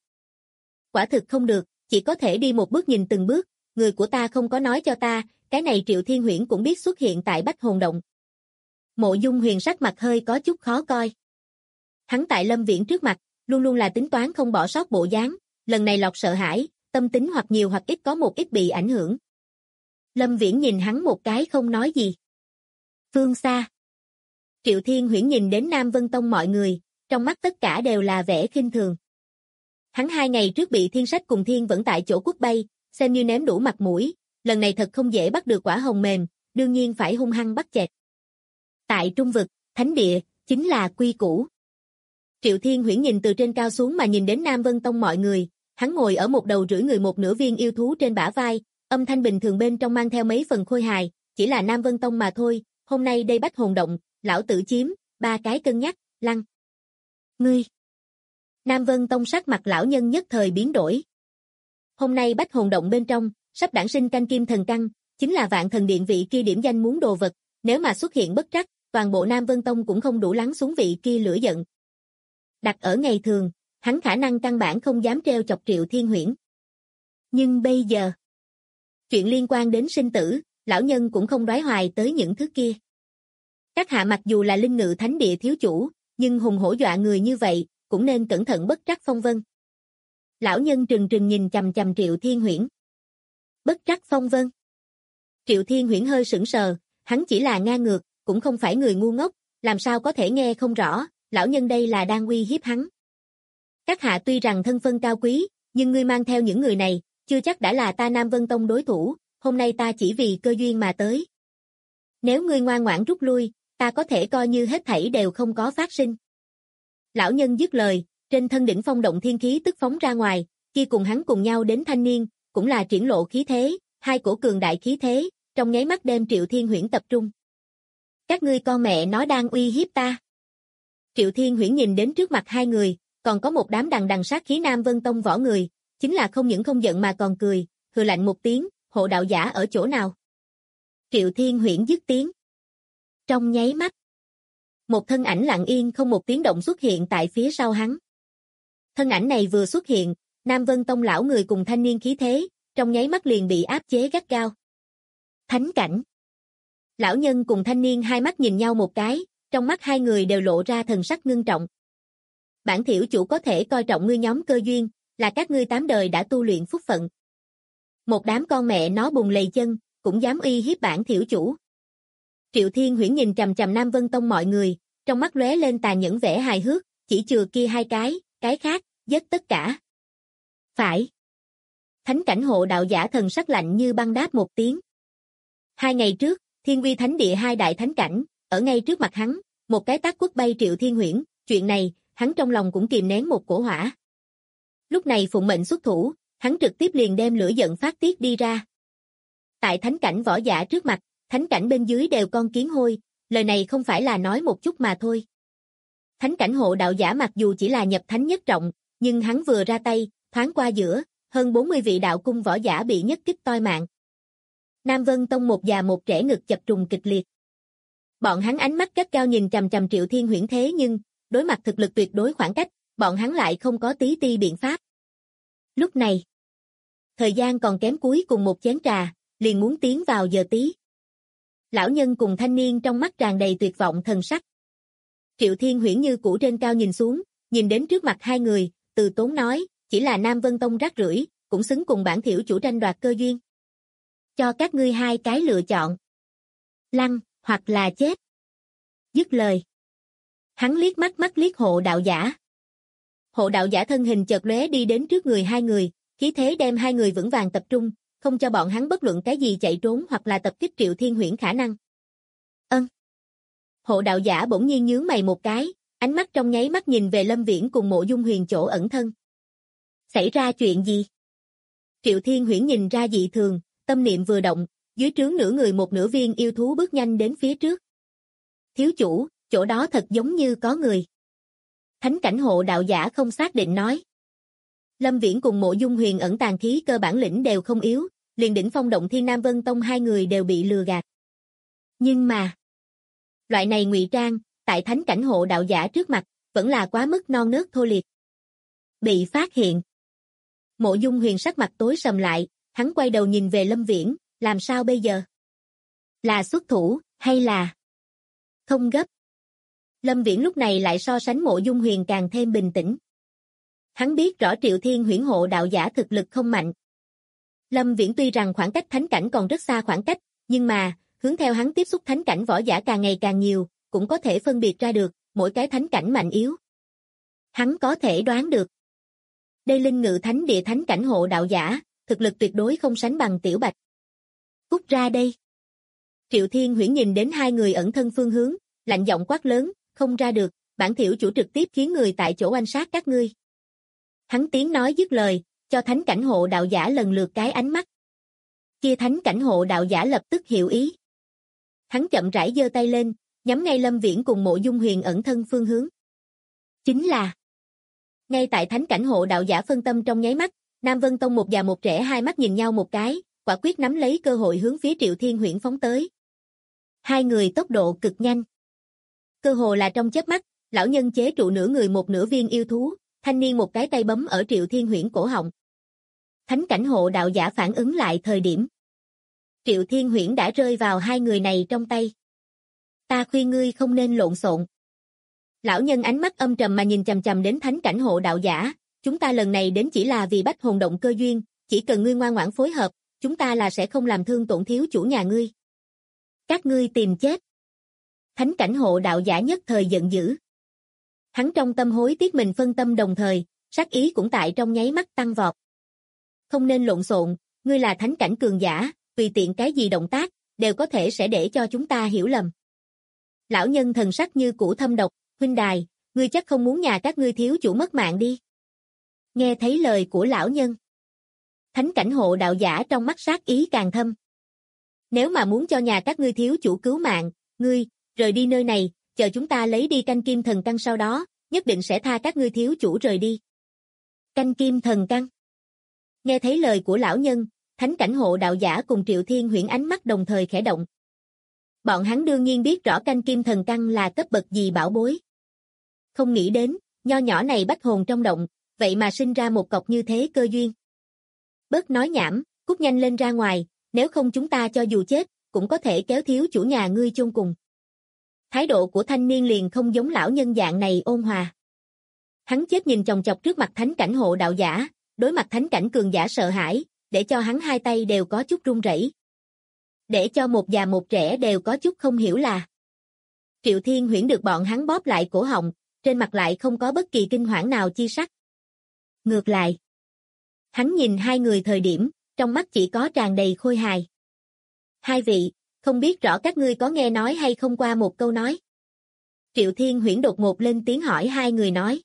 Quả thực không được, chỉ có thể đi một bước nhìn từng bước, người của ta không có nói cho ta, cái này Triệu Thiên Huyễn cũng biết xuất hiện tại Bách Hồn động. Mộ Dung Huyền sắc mặt hơi có chút khó coi. Hắn tại Lâm Viễn trước mặt, luôn luôn là tính toán không bỏ sót bộ dáng, lần này lọt sợ hãi, tâm tính hoặc nhiều hoặc ít có một ít bị ảnh hưởng. Lâm Viễn nhìn hắn một cái không nói gì. Phương xa. Triệu Thiên Huyễn nhìn đến Nam Vân Tông mọi người, trong mắt tất cả đều là vẻ khinh thường. Hắn 2 ngày trước bị Thiên Sách cùng Thiên Vẫn tại chỗ quất bay, xem như ném đủ mặt mũi, lần này thật không dễ bắt được quả hồng mềm, đương nhiên phải hung hăng bắt chẹt. Tại Trung Vực, Thánh Địa, chính là quy củ. Triệu Thiên Huyễn nhìn từ trên cao xuống mà nhìn đến Nam Vân Tông mọi người, hắn ngồi ở một đầu rưỡi người một nửa viên yêu thú trên bả vai, âm thanh bình thường bên trong mang theo mấy phần khôi hài, chỉ là Nam Vân Tông mà thôi, hôm nay đây Bách Hồn động, lão tử chiếm, 3 cái cân nhắc, lăng. Ngươi. Nam Vân Tông sắc mặt lão nhân nhất thời biến đổi. Hôm nay Bách Hồn động bên trong, sắp đản sinh canh kim thần căn, chính là Vạn Thần Điện vị kia điểm danh muốn đồ vật, nếu mà xuất hiện bất trắc, toàn bộ Nam Vân Tông cũng không đủ lắng xuống vị kia lửa giận. Đặt ở ngày thường, hắn khả năng căn bản không dám treo chọc Triệu Thiên Huyễn. Nhưng bây giờ, chuyện liên quan đến sinh tử, lão nhân cũng không đoái hoài tới những thứ kia. Các hạ mặc dù là Linh Ngự Thánh Địa thiếu chủ, nhưng hùng hổ dọa người như vậy, cũng nên cẩn thận bất trắc phong vân. Lão nhân trừng trừng nhìn chằm chằm Triệu Thiên Huyễn. Bất trắc phong vân. Triệu Thiên Huyễn hơi sững sờ, hắn chỉ là ngang ngược, cũng không phải người ngu ngốc, làm sao có thể nghe không rõ, lão nhân đây là đang uy hiếp hắn. Các hạ tuy rằng thân phân cao quý, nhưng ngươi mang theo những người này, chưa chắc đã là ta Nam Vân Tông đối thủ, hôm nay ta chỉ vì cơ duyên mà tới. Nếu ngươi ngoan ngoãn rút lui, ta có thể coi như hết thảy đều không có phát sinh. Lão nhân dứt lời, trên thân đỉnh phong động thiên khí tức phóng ra ngoài, kia cùng hắn cùng nhau đến thanh niên, cũng là triển lộ khí thế, hai cổ cường đại khí thế, trong nháy mắt đem Triệu Thiên Huyễn tập trung. Các ngươi con mẹ nó đang uy hiếp ta. Triệu Thiên Huyễn nhìn đến trước mặt hai người, còn có một đám đằng đằng sát khí Nam Vân Tông võ người, chính là không những không giận mà còn cười, hừ lạnh một tiếng, hộ đạo giả ở chỗ nào? Triệu Thiên Huyễn dứt tiếng. Trong nháy mắt, một thân ảnh lặng yên không một tiếng động xuất hiện tại phía sau hắn. Thân ảnh này vừa xuất hiện, Nam Vân Tông lão người cùng thanh niên khí thế, trong nháy mắt liền bị áp chế gắt gao. Thánh cảnh. Lão nhân cùng thanh niên hai mắt nhìn nhau một cái, trong mắt hai người đều lộ ra thần sắc ngưng trọng. Bản thiểu chủ có thể coi trọng ngươi nhóm cơ duyên, là các ngươi 8 đời đã tu luyện phúc phận. Một đám con mẹ nó bùng lầy chân, cũng dám uy hiếp bản thiểu chủ. Triệu Thiên Huyễn nhìn chằm chằm Nam Vân Tông mọi người, trong mắt lóe lên tàn nhẫn vẻ hài hước, chỉ chừa kia 2 cái khác, giết tất cả. Phải. Thánh cảnh hộ đạo giả thần sắc lạnh như băng đáp một tiếng. 2 ngày trước, Thiên Vi Thánh Địa 2 đại thánh cảnh, ở ngay trước mặt hắn, một cái tát quất bay Triệu Thiên Huyễn, chuyện này, hắn trong lòng cũng kìm nén một cổ hỏa. Lúc này phụng mệnh xuất thủ, hắn trực tiếp liền đem lửa giận phát tiết đi ra. Tại thánh cảnh võ giả trước mặt, thánh cảnh bên dưới đều con kiến hôi, lời này không phải là nói một chút mà thôi. Thánh cảnh hộ đạo giả mặc dù chỉ là nhập thánh nhất trọng, nhưng hắn vừa ra tay, thoáng qua giữa, hơn 40 vị đạo cung võ giả bị nhất kích toi mạng. Nam Vân Tông một già một trẻ ngực chập trùng kịch liệt. Bọn hắn ánh mắt gắt gao nhìn chằm chằm Triệu Thiên Huyễn thế nhưng, đối mặt thực lực tuyệt đối khoảng cách, bọn hắn lại không có tí ti biện pháp. Lúc này, thời gian còn kém cuối cùng một chén trà, liền muốn tiến vào giờ tí. Lão nhân cùng thanh niên trong mắt tràn đầy tuyệt vọng thần sắc. Triệu Thiên Huyễn như cũ trên cao nhìn xuống, nhìn đến trước mặt hai người, từ tốn nói, chỉ là Nam Vân Tông rác rưởi, cũng xứng cùng bản thiểu chủ tranh đoạt cơ duyên. Cho các ngươi 2 cái lựa chọn. Lăn, hoặc là chết. Dứt lời. Hắn liếc mắt liếc hộ đạo giả. Hộ đạo giả thân hình chợt lóe đi đến trước người 2 người, khí thế đem 2 người vững vàng tập trung, không cho bọn hắn bất luận cái gì chạy trốn hoặc là tập kích Triệu Thiên Huyễn khả năng. Hộ đạo giả bỗng nhiên nhướng mày một cái, ánh mắt trong nháy mắt nhìn về Lâm Viễn cùng Mộ Dung Huyền chỗ ẩn thân. Xảy ra chuyện gì? Triệu Thiên Huyễn nhìn ra dị thường, tâm niệm vừa động, dưới trướng nửa người một nửa viên yêu thú bước nhanh đến phía trước. Thiếu chủ, chỗ đó thật giống như có người. Thánh cảnh hộ đạo giả không xác định nói. Lâm Viễn cùng Mộ Dung Huyền ẩn tàng khí cơ bản lĩnh đều không yếu, liền đỉnh phong động thiên Nam Vân Tông 2 người đều bị lừa gạt. Nhưng mà, loại này ngụy trang, tại thánh cảnh hộ đạo giả trước mặt, vẫn là quá mức non nớt thô liệt. Bị phát hiện. Mộ Dung Huyền sắc mặt tối sầm lại, hắn quay đầu nhìn về Lâm Viễn, làm sao bây giờ? Là xuất thủ, hay là không gấp? Lâm Viễn lúc này lại so sánh Mộ Dung Huyền càng thêm bình tĩnh. Hắn biết rõ Triệu Thiên Huyễn hộ đạo giả thực lực không mạnh. Lâm Viễn tuy rằng khoảng cách thánh cảnh còn rất xa khoảng cách, nhưng mà, hướng theo hắn tiếp xúc thánh cảnh võ giả càng ngày càng nhiều, cũng có thể phân biệt ra được, mỗi cái thánh cảnh mạnh yếu. Hắn có thể đoán được. Đây Linh Ngự Thánh Địa thánh cảnh hộ đạo giả, thực lực tuyệt đối không sánh bằng Tiểu Bạch. Cút ra đây. Triệu Thiên Huyễn nhìn đến 2 người ẩn thân phương hướng, lạnh giọng quát lớn, không ra được, bản thiểu chủ trực tiếp khiến người tại chỗ oanh sát các ngươi. Hắn tiếng nói dứt lời, cho thánh cảnh hộ đạo giả lần lượt cái ánh mắt. Kia thánh cảnh hộ đạo giả lập tức hiểu ý. Hắn chậm rãi giơ tay lên, nhắm ngay Lâm Viễn cùng Mộ Dung Huyền ẩn thân phương hướng. Chính là ngay tại thánh cảnh hộ đạo giả phân tâm trong nháy mắt, Nam Vân Tông một già một trẻ 2 mắt nhìn nhau một cái, quả quyết nắm lấy cơ hội hướng phía Triệu Thiên Huyễn phóng tới. 2 người tốc độ cực nhanh. Cơ hồ là trong chớp mắt, lão nhân chế trụ nửa người một nửa viên yêu thú, thanh niên một cái tay bấm ở Triệu Thiên Huyễn cổ họng. Thánh cảnh hộ đạo giả phản ứng lại thời điểm. Triệu Thiên Huyễn đã rơi vào 2 người này trong tay. Ta khuyên ngươi không nên lộn xộn. Lão nhân ánh mắt âm trầm mà nhìn chằm chằm đến thánh cảnh hộ đạo giả, chúng ta lần này đến chỉ là vì bách hồn động cơ duyên, chỉ cần ngươi ngoan ngoãn phối hợp, chúng ta là sẽ không làm thương tổn thiếu chủ nhà ngươi. Các ngươi tìm chết. Thánh cảnh hộ đạo giả nhất thời giận dữ. Hắn trong tâm hối tiếc mình phân tâm đồng thời, sát ý cũng tại trong nháy mắt tăng vọt. Không nên lộn xộn, ngươi là thánh cảnh cường giả, tùy tiện cái gì động tác, đều có thể sẽ để cho chúng ta hiểu lầm. Lão nhân thần sắc như cũ thâm độc, huynh đài, ngươi chắc không muốn nhà các ngươi thiếu chủ mất mạng đi. Nghe thấy lời của lão nhân. Thánh cảnh hộ đạo giả trong mắt sát ý càng thâm. Nếu mà muốn cho nhà các ngươi thiếu chủ cứu mạng, ngươi, rời đi nơi này, chờ chúng ta lấy đi canh kim thần căn sau đó, nhất định sẽ tha các ngươi thiếu chủ rời đi. Canh kim thần căn. Nghe thấy lời của lão nhân, thánh cảnh hộ đạo giả cùng Triệu Thiên Huyễn ánh mắt đồng thời khẽ động. Bọn hắn đương nhiên biết rõ canh kim thần căn là cấp bậc gì bảo bối. Không nghĩ đến, nho nhỏ này bách hồn trong động, vậy mà sinh ra một cọc như thế cơ duyên. Bớt nói nhảm, cút nhanh lên ra ngoài, nếu không chúng ta cho dù chết, cũng có thể kéo thiếu chủ nhà ngươi chôn cùng. Thái độ của thanh niên liền không giống lão nhân dạng này ôn hòa. Hắn chết nhìn chòng chọc trước mặt thánh cảnh hộ đạo giả, đối mặt thánh cảnh cường giả sợ hãi, để cho hắn 2 tay đều có chút run rẩy. Để cho một già một trẻ đều có chút không hiểu là. Triệu Thiên Huyễn được bọn hắn bóp lại cổ họng, trên mặt lại không có bất kỳ kinh hoảng nào chi sắc. Ngược lại, Hắn nhìn hai người thời điểm, trong mắt chỉ có tràn đầy khôi hài. Hai vị, không biết rõ các ngươi có nghe nói hay không qua một câu nói. Triệu Thiên Huyễn đột ngột lên tiếng hỏi hai người nói.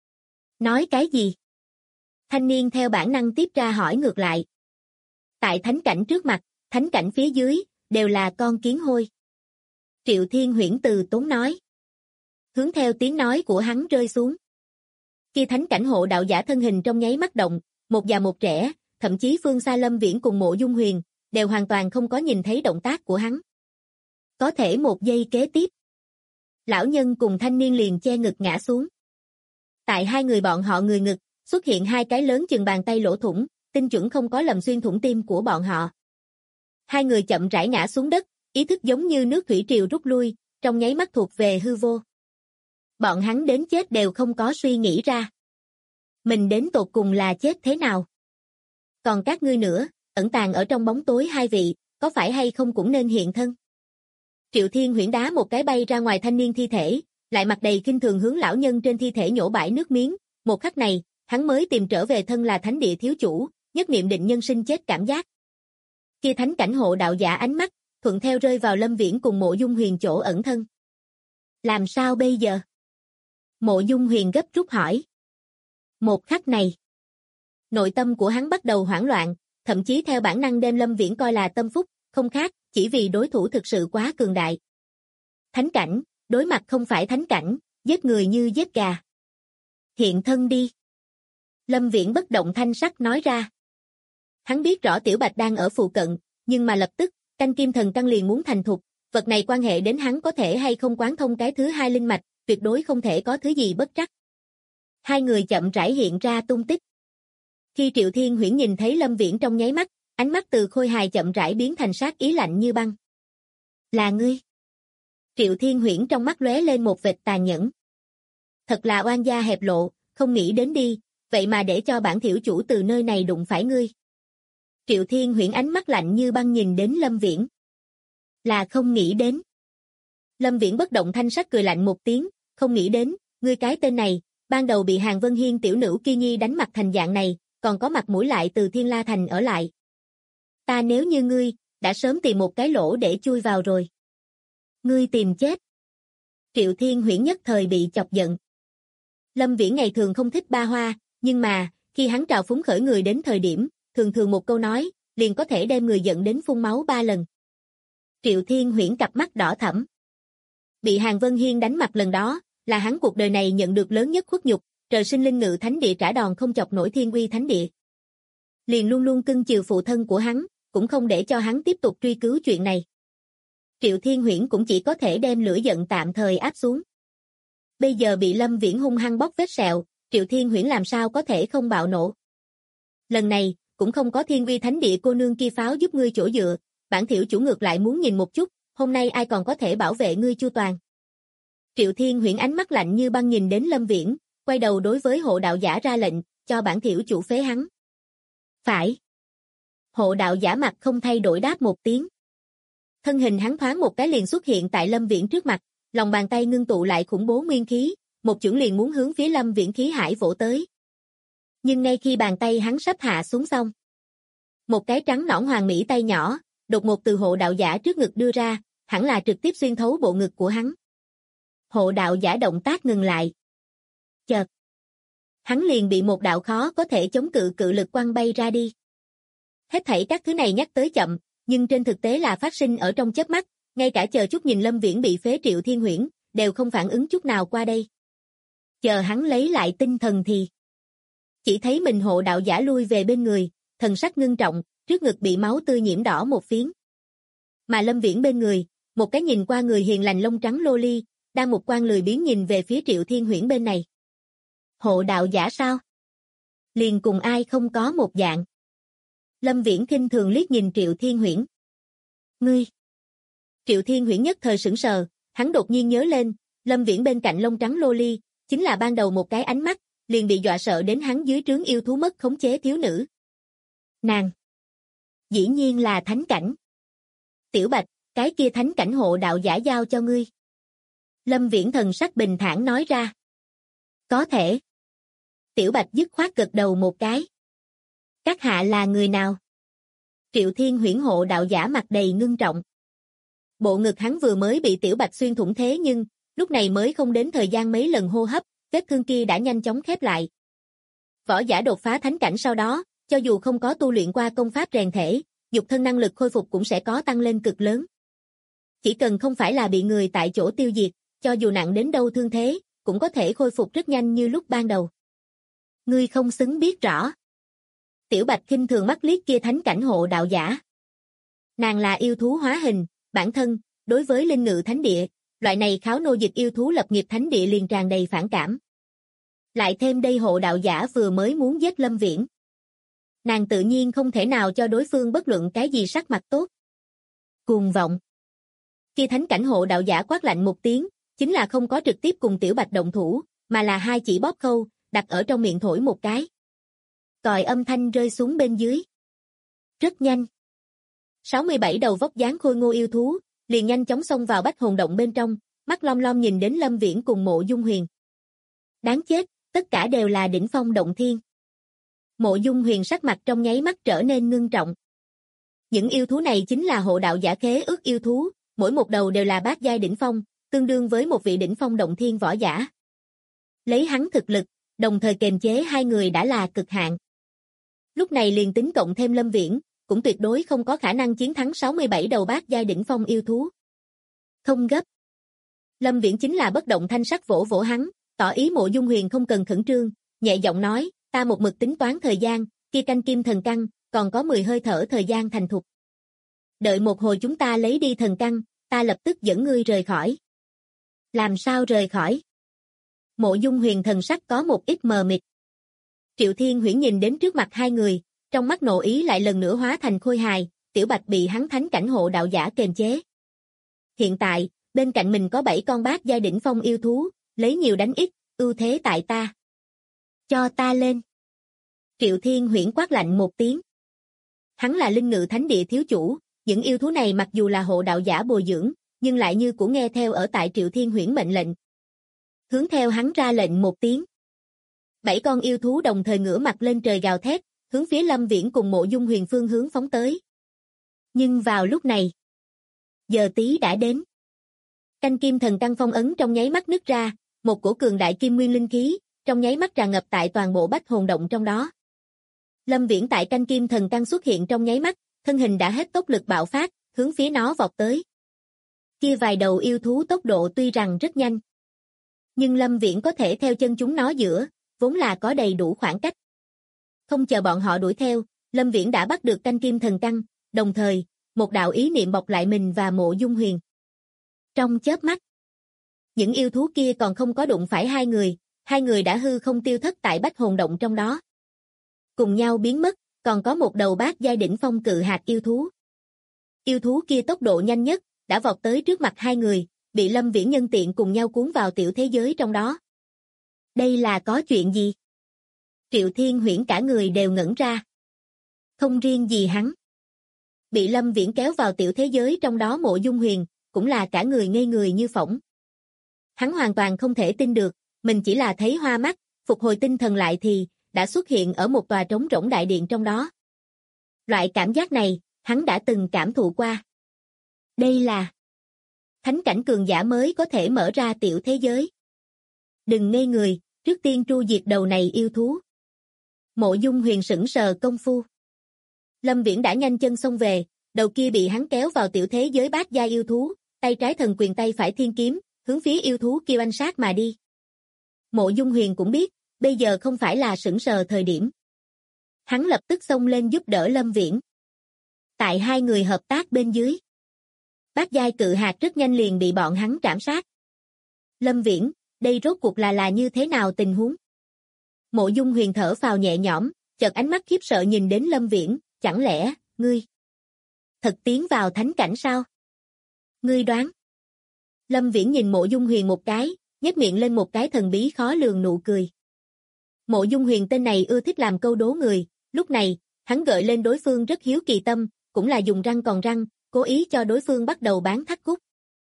Nói cái gì? Thanh niên theo bản năng tiếp ra hỏi ngược lại. Tại thánh cảnh trước mặt, thánh cảnh phía dưới, đều là con kiến hôi. Triệu Thiên Huyễn từ tốn nói. Hướng theo tiếng nói của hắn rơi xuống. Khi thánh cảnh hộ đạo giả thân hình trong nháy mắt động, một già một trẻ, thậm chí phương xa Lâm Viễn cùng Mộ Dung Huyền, đều hoàn toàn không có nhìn thấy động tác của hắn. Có thể một giây kế tiếp, lão nhân cùng thanh niên liền che ngực ngã xuống. Tại hai người bọn họ người ngực, xuất hiện hai cái lớn chừng bàn tay lỗ thủng, tinh chuẩn không có lầm xuyên thủng tim của bọn họ. Hai người chậm rãi ngã xuống đất, ý thức giống như nước thủy triều rút lui, trong nháy mắt thuộc về hư vô. Bọn hắn đến chết đều không có suy nghĩ ra. Mình đến tột cùng là chết thế nào? Còn các ngươi nữa, ẩn tàng ở trong bóng tối hai vị, có phải hay không cũng nên hiện thân? Triệu Thiên Huyễn đá một cái bay ra ngoài thanh niên thi thể, lại mặt đầy khinh thường hướng lão nhân trên thi thể nhổ bãi nước miếng, một khắc này, hắn mới tìm trở về thân là thánh địa thiếu chủ, nhất niệm định nhân sinh chết cảm giác. Kia thánh cảnh hộ đạo giả ánh mắt, thuận theo rơi vào Lâm Viễn cùng Mộ Dung Huyền chỗ ẩn thân. Làm sao bây giờ? Mộ Dung Huyền gấp rút hỏi. Một khắc này, nội tâm của hắn bắt đầu hoảng loạn, thậm chí theo bản năng đem Lâm Viễn coi là tâm phúc, không khác, chỉ vì đối thủ thực sự quá cường đại. Thánh cảnh, đối mặt không phải thánh cảnh, giết người như giết gà. Hiện thân đi. Lâm Viễn bất động thanh sắc nói ra. Hắn biết rõ Tiểu Bạch đang ở phụ cận, nhưng mà lập tức, canh kim thần căn liền muốn thành thục, vật này quan hệ đến hắn có thể hay không quán thông cái thứ hai linh mạch, tuyệt đối không thể có thứ gì bất trắc. Hai người chậm rãi hiện ra tung tích. Khi Triệu Thiên Huyễn nhìn thấy Lâm Viễn trong nháy mắt, ánh mắt từ khôi hài chậm rãi biến thành sát ý lạnh như băng. Là ngươi. Triệu Thiên Huyễn trong mắt lóe lên một vệt tàn nhẫn. Thật là oan gia hẹp lộ, không nghĩ đến đi, vậy mà để cho bản thiểu chủ từ nơi này đụng phải ngươi. Triệu Thiên Huyễn ánh mắt lạnh như băng nhìn đến Lâm Viễn. Là không nghĩ đến. Lâm Viễn bất động thanh sắc cười lạnh một tiếng, không nghĩ đến, ngươi cái tên này, ban đầu bị Hàn Vân Hiên tiểu nữ kia nhi đánh mặt thành dạng này, còn có mặt mũi lại từ Thiên La Thành ở lại. Ta nếu như ngươi, đã sớm tìm một cái lỗ để chui vào rồi. Ngươi tìm chết. Triệu Thiên Huyễn nhất thời bị chọc giận. Lâm Viễn ngày thường không thích ba hoa, nhưng mà, khi hắn trào phúng khởi người đến thời điểm, thường thường một câu nói, liền có thể đem người giận đến phun máu 3 lần. Triệu Thiên Huyễn cặp mắt đỏ thẫm. Bị Hàn Vân Hiên đánh mặt lần đó, là hắn cuộc đời này nhận được lớn nhất khuất nhục, trời sinh linh ngự thánh địa trả đòn không chọc nổi thiên uy thánh địa. Liền luôn luôn cưng chiều phụ thân của hắn, cũng không để cho hắn tiếp tục truy cứu chuyện này. Triệu Thiên Huyễn cũng chỉ có thể đem lửa giận tạm thời áp xuống. Bây giờ bị Lâm Viễn hung hăng bóc vết sẹo, Triệu Thiên Huyễn làm sao có thể không bạo nộ. Lần này, cũng không có thiên uy thánh địa cô nương kia pháo giúp ngươi chỗ dựa, bản thiểu chủ ngược lại muốn nhìn một chút, hôm nay ai còn có thể bảo vệ ngươi chu toàn. Triệu Thiên Huyễn ánh mắt lạnh như băng nhìn đến Lâm Viễn, quay đầu đối với hộ đạo giả ra lệnh, cho bản thiểu chủ phế hắn. Phải. Hộ đạo giả mặt không thay đổi đáp một tiếng. Thân hình hắn thoáng một cái liền xuất hiện tại Lâm Viễn trước mặt, lòng bàn tay ngưng tụ lại khủng bố nguyên khí, một chưởng liền muốn hướng phía Lâm Viễn khí hải vỗ tới. Nhưng ngay khi bàn tay hắn sắp hạ xuống xong, một cái trắng nõn hoàng mỹ tay nhỏ, đột ngột từ hộ đạo giả trước ngực đưa ra, hẳn là trực tiếp xuyên thấu bộ ngực của hắn. Hộ đạo giả động tác ngừng lại. Chợt, hắn liền bị một đạo khó có thể chống cự cự lực quăng bay ra đi. Hết thảy các thứ này nhắc tới chậm, nhưng trên thực tế là phát sinh ở trong chớp mắt, ngay cả chờ chút nhìn Lâm Viễn bị phế Triệu Thiên Huyễn, đều không phản ứng chút nào qua đây. Chờ hắn lấy lại tinh thần thì chỉ thấy mình hộ đạo giả lui về bên người, thần sắc ngưng trọng, trước ngực bị máu tươi nhiễm đỏ một phiến. Mà Lâm Viễn bên người, một cái nhìn qua người hiền lành lông trắng lô ly, đang một quan lười biếng nhìn về phía Triệu Thiên Huyễn bên này. Hộ đạo giả sao? Liền cùng ai không có một dạng. Lâm Viễn khinh thường liếc nhìn Triệu Thiên Huyễn. Ngươi! Triệu Thiên Huyễn nhất thời sững sờ, hắn đột nhiên nhớ lên, Lâm Viễn bên cạnh lông trắng lô ly, chính là ban đầu một cái ánh mắt, liền bị dọa sợ đến hắn dưới trướng yêu thú mất khống chế thiếu nữ. Nàng! Dĩ nhiên là thánh cảnh. Tiểu Bạch, cái kia thánh cảnh hộ đạo giả giao cho ngươi. Lâm Viễn thần sắc bình thản nói ra. Có thể. Tiểu Bạch dứt khoát gật đầu một cái. Các hạ là người nào? Triệu Thiên Huyễn hộ đạo giả mặt đầy ngưng trọng. Bộ ngực hắn vừa mới bị Tiểu Bạch xuyên thủng thế nhưng, lúc này mới không đến thời gian mấy lần hô hấp, vết thương kia đã nhanh chóng khép lại. Võ giả đột phá thánh cảnh sau đó, cho dù không có tu luyện qua công pháp rèn thể, nhục thân năng lực khôi phục cũng sẽ có tăng lên cực lớn. Chỉ cần không phải là bị người tại chỗ tiêu diệt, cho dù nặng đến đâu thương thế, cũng có thể khôi phục rất nhanh như lúc ban đầu. Ngươi không xứng biết rõ. Tiểu Bạch khinh thường mắt liếc kia thánh cảnh hộ đạo giả. Nàng là yêu thú hóa hình, bản thân, đối với linh ngự thánh địa, loại này kháo nô dịch yêu thú lập nghiệp thánh địa liền tràn đầy phản cảm. Lại thêm đây hộ đạo giả vừa mới muốn giết Lâm Viễn. Nàng tự nhiên không thể nào cho đối phương bất luận cái gì sắc mặt tốt. Cuồng vọng. Kia thánh cảnh hộ đạo giả quát lạnh một tiếng, chính là không có trực tiếp cùng Tiểu Bạch động thủ, mà là hai chỉ bóp khâu, đặt ở trong miệng thổi một cái. Còi âm thanh rơi xuống bên dưới. Rất nhanh. 67 đầu vóc dáng khôi ngô yêu thú, liền nhanh chóng xông vào bách hồn động bên trong, mắt lom lom nhìn đến Lâm Viễn cùng Mộ Dung Huyền. Đáng chết, tất cả đều là đỉnh phong động thiên. Mộ Dung Huyền sắc mặt trong nháy mắt trở nên ngưng trọng. Những yêu thú này chính là hộ đạo giả khế ước yêu thú, mỗi một đầu đều là bát giai đỉnh phong, tương đương với một vị đỉnh phong động thiên võ giả. Lấy hắn thực lực, đồng thời kềm chế hai người đã là cực hạn. Lúc này liền tính cộng thêm Lâm Viễn, cũng tuyệt đối không có khả năng chiến thắng 67 đầu bát giai đỉnh phong yêu thú. Không gấp. Lâm Viễn chính là bất động thanh sắc vỗ vỗ hắn, tỏ ý Mộ Dung Huyền không cần khẩn trương, nhẹ giọng nói, ta một mực tính toán thời gian, kia canh kim thần căn, còn có 10 hơi thở thời gian thành thục. Đợi một hồi chúng ta lấy đi thần căn, ta lập tức dẫn ngươi rời khỏi. Làm sao rời khỏi? Mộ Dung Huyền thần sắc có một ít mờ mịt. Triệu Thiên Huyễn nhìn đến trước mặt hai người, trong mắt nộ ý lại lần nữa hóa thành khôi hài, Tiểu Bạch bị hắn thánh cảnh hộ đạo giả kềm chế. Hiện tại, bên cạnh mình có 7 con bát giai đỉnh phong yêu thú, lấy nhiều đánh ít, ưu thế tại ta. Cho ta lên. Triệu Thiên Huyễn quát lạnh một tiếng. Hắn là linh ngự thánh địa thiếu chủ, những yêu thú này mặc dù là hộ đạo giả bồi dưỡng, nhưng lại như của nghe theo ở tại Triệu Thiên Huyễn mệnh lệnh. Hướng theo hắn ra lệnh một tiếng. 7 con yêu thú đồng thời ngửa mặt lên trời gào thét, hướng phía Lâm Viễn cùng Mộ Dung Huyền phương hướng phóng tới. Nhưng vào lúc này, giờ tí đã đến. Canh kim thần căn phong ấn trong nháy mắt nứt ra, một cổ cường đại kim nguyên linh khí, trong nháy mắt tràn ngập tại toàn bộ bách hồn động trong đó. Lâm Viễn tại canh kim thần căn xuất hiện trong nháy mắt, thân hình đã hết tốc lực bạo phát, hướng phía nó vọt tới. Kia vài đầu yêu thú tốc độ tuy rằng rất nhanh, nhưng Lâm Viễn có thể theo chân chúng nó giữa, vốn là có đầy đủ khoảng cách. Không chờ bọn họ đuổi theo, Lâm Viễn đã bắt được canh kim thần căn, đồng thời, một đạo ý niệm bọc lại mình và Mộ Dung Huyền. Trong chớp mắt, những yêu thú kia còn không có đụng phải hai người đã hư không tiêu thất tại bách hồn động trong đó. Cùng nhau biến mất, còn có một đầu bát giai đỉnh phong cự hạt yêu thú. Yêu thú kia tốc độ nhanh nhất, đã vọt tới trước mặt hai người, bị Lâm Viễn nhân tiện cùng nhau cuốn vào tiểu thế giới trong đó. Đây là có chuyện gì? Triệu Thiên Huyễn cả người đều ngẩn ra. Không riêng gì hắn. Bị Lâm Viễn kéo vào tiểu thế giới trong đó Mộ Dung Huyền, cũng là cả người ngây người như phỏng. Hắn hoàn toàn không thể tin được, mình chỉ là thấy hoa mắt, phục hồi tinh thần lại thì, đã xuất hiện ở một tòa trống rỗng đại điện trong đó. Loại cảm giác này, hắn đã từng cảm thụ qua. Đây là thánh cảnh cường giả mới có thể mở ra tiểu thế giới. Đừng ngây người, trước tiên tru diệt đầu này yêu thú. Mộ Dung Huyền sững sờ công phu. Lâm Viễn đã nhanh chân xông về, đầu kia bị hắn kéo vào tiểu thế giới bát gia yêu thú, tay trái thần quyền tay phải thiên kiếm, hướng phía yêu thú kia oanh sát mà đi. Mộ Dung Huyền cũng biết, bây giờ không phải là sững sờ thời điểm. Hắn lập tức xông lên giúp đỡ Lâm Viễn. Tại hai người hợp tác bên dưới, bát giai cự hạt rất nhanh liền bị bọn hắn trảm sát. Lâm Viễn, đây rốt cuộc là như thế nào tình huống? Mộ Dung Huyền thở phào nhẹ nhõm, chợt ánh mắt khiếp sợ nhìn đến Lâm Viễn, chẳng lẽ, ngươi thật tiến vào thánh cảnh sao? Ngươi đoán. Lâm Viễn nhìn Mộ Dung Huyền một cái, nhếch miệng lên một cái thần bí khó lường nụ cười. Mộ Dung Huyền tên này ưa thích làm câu đố người, lúc này, hắn gợi lên đối phương rất hiếu kỳ tâm, cũng là dùng răng còn răng, cố ý cho đối phương bắt đầu bán thắt cút.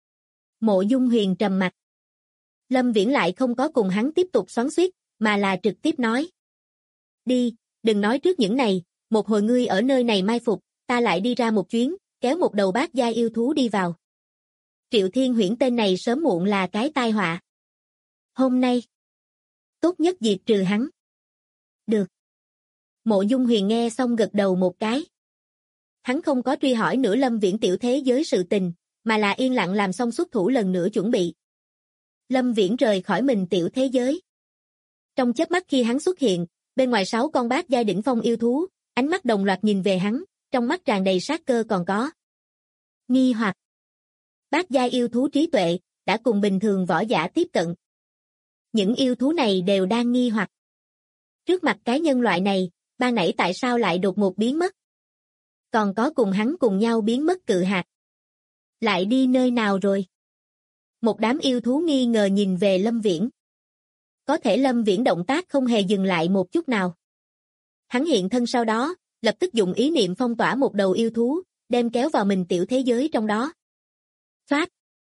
Mộ Dung Huyền trầm mặt. Lâm Viễn lại không có cùng hắn tiếp tục xoắn xuýt, mà là trực tiếp nói. Đi, đừng nói trước những này, Một hồi ngươi ở nơi này mai phục, ta lại đi ra một chuyến, kéo một đầu bát giai yêu thú đi vào. Triệu Thiên Huyễn tên này sớm muộn là cái tai họa. Hôm nay, tốt nhất diệt trừ hắn. Được. Mộ Dung Huyền nghe xong gật đầu một cái. Hắn không có truy hỏi nữa Lâm Viễn tiểu thế giới sự tình, mà là yên lặng làm xong xuất thủ lần nữa chuẩn bị. Lâm Viễn rời khỏi mình tiểu thế giới. Trong chớp mắt khi hắn xuất hiện, bên ngoài 6 con bát giai đỉnh phong yêu thú, ánh mắt đồng loạt nhìn về hắn, trong mắt tràn đầy sát cơ còn có nghi hoặc. Bát giai yêu thú trí tuệ, đã cùng bình thường võ giả tiếp cận. Những yêu thú này đều đang nghi hoặc. Trước mặt cái nhân loại này, ban nãy tại sao lại đột ngột biến mất? Còn có cùng hắn cùng nhau biến mất Cự Hạc. Lại đi nơi nào rồi? Một đám yêu thú nghi ngờ nhìn về Lâm Viễn. Có thể Lâm Viễn động tác không hề dừng lại một chút nào. Hắn hiện thân sau đó, lập tức dùng ý niệm phong tỏa một đầu yêu thú, đem kéo vào mình tiểu thế giới trong đó. Phát.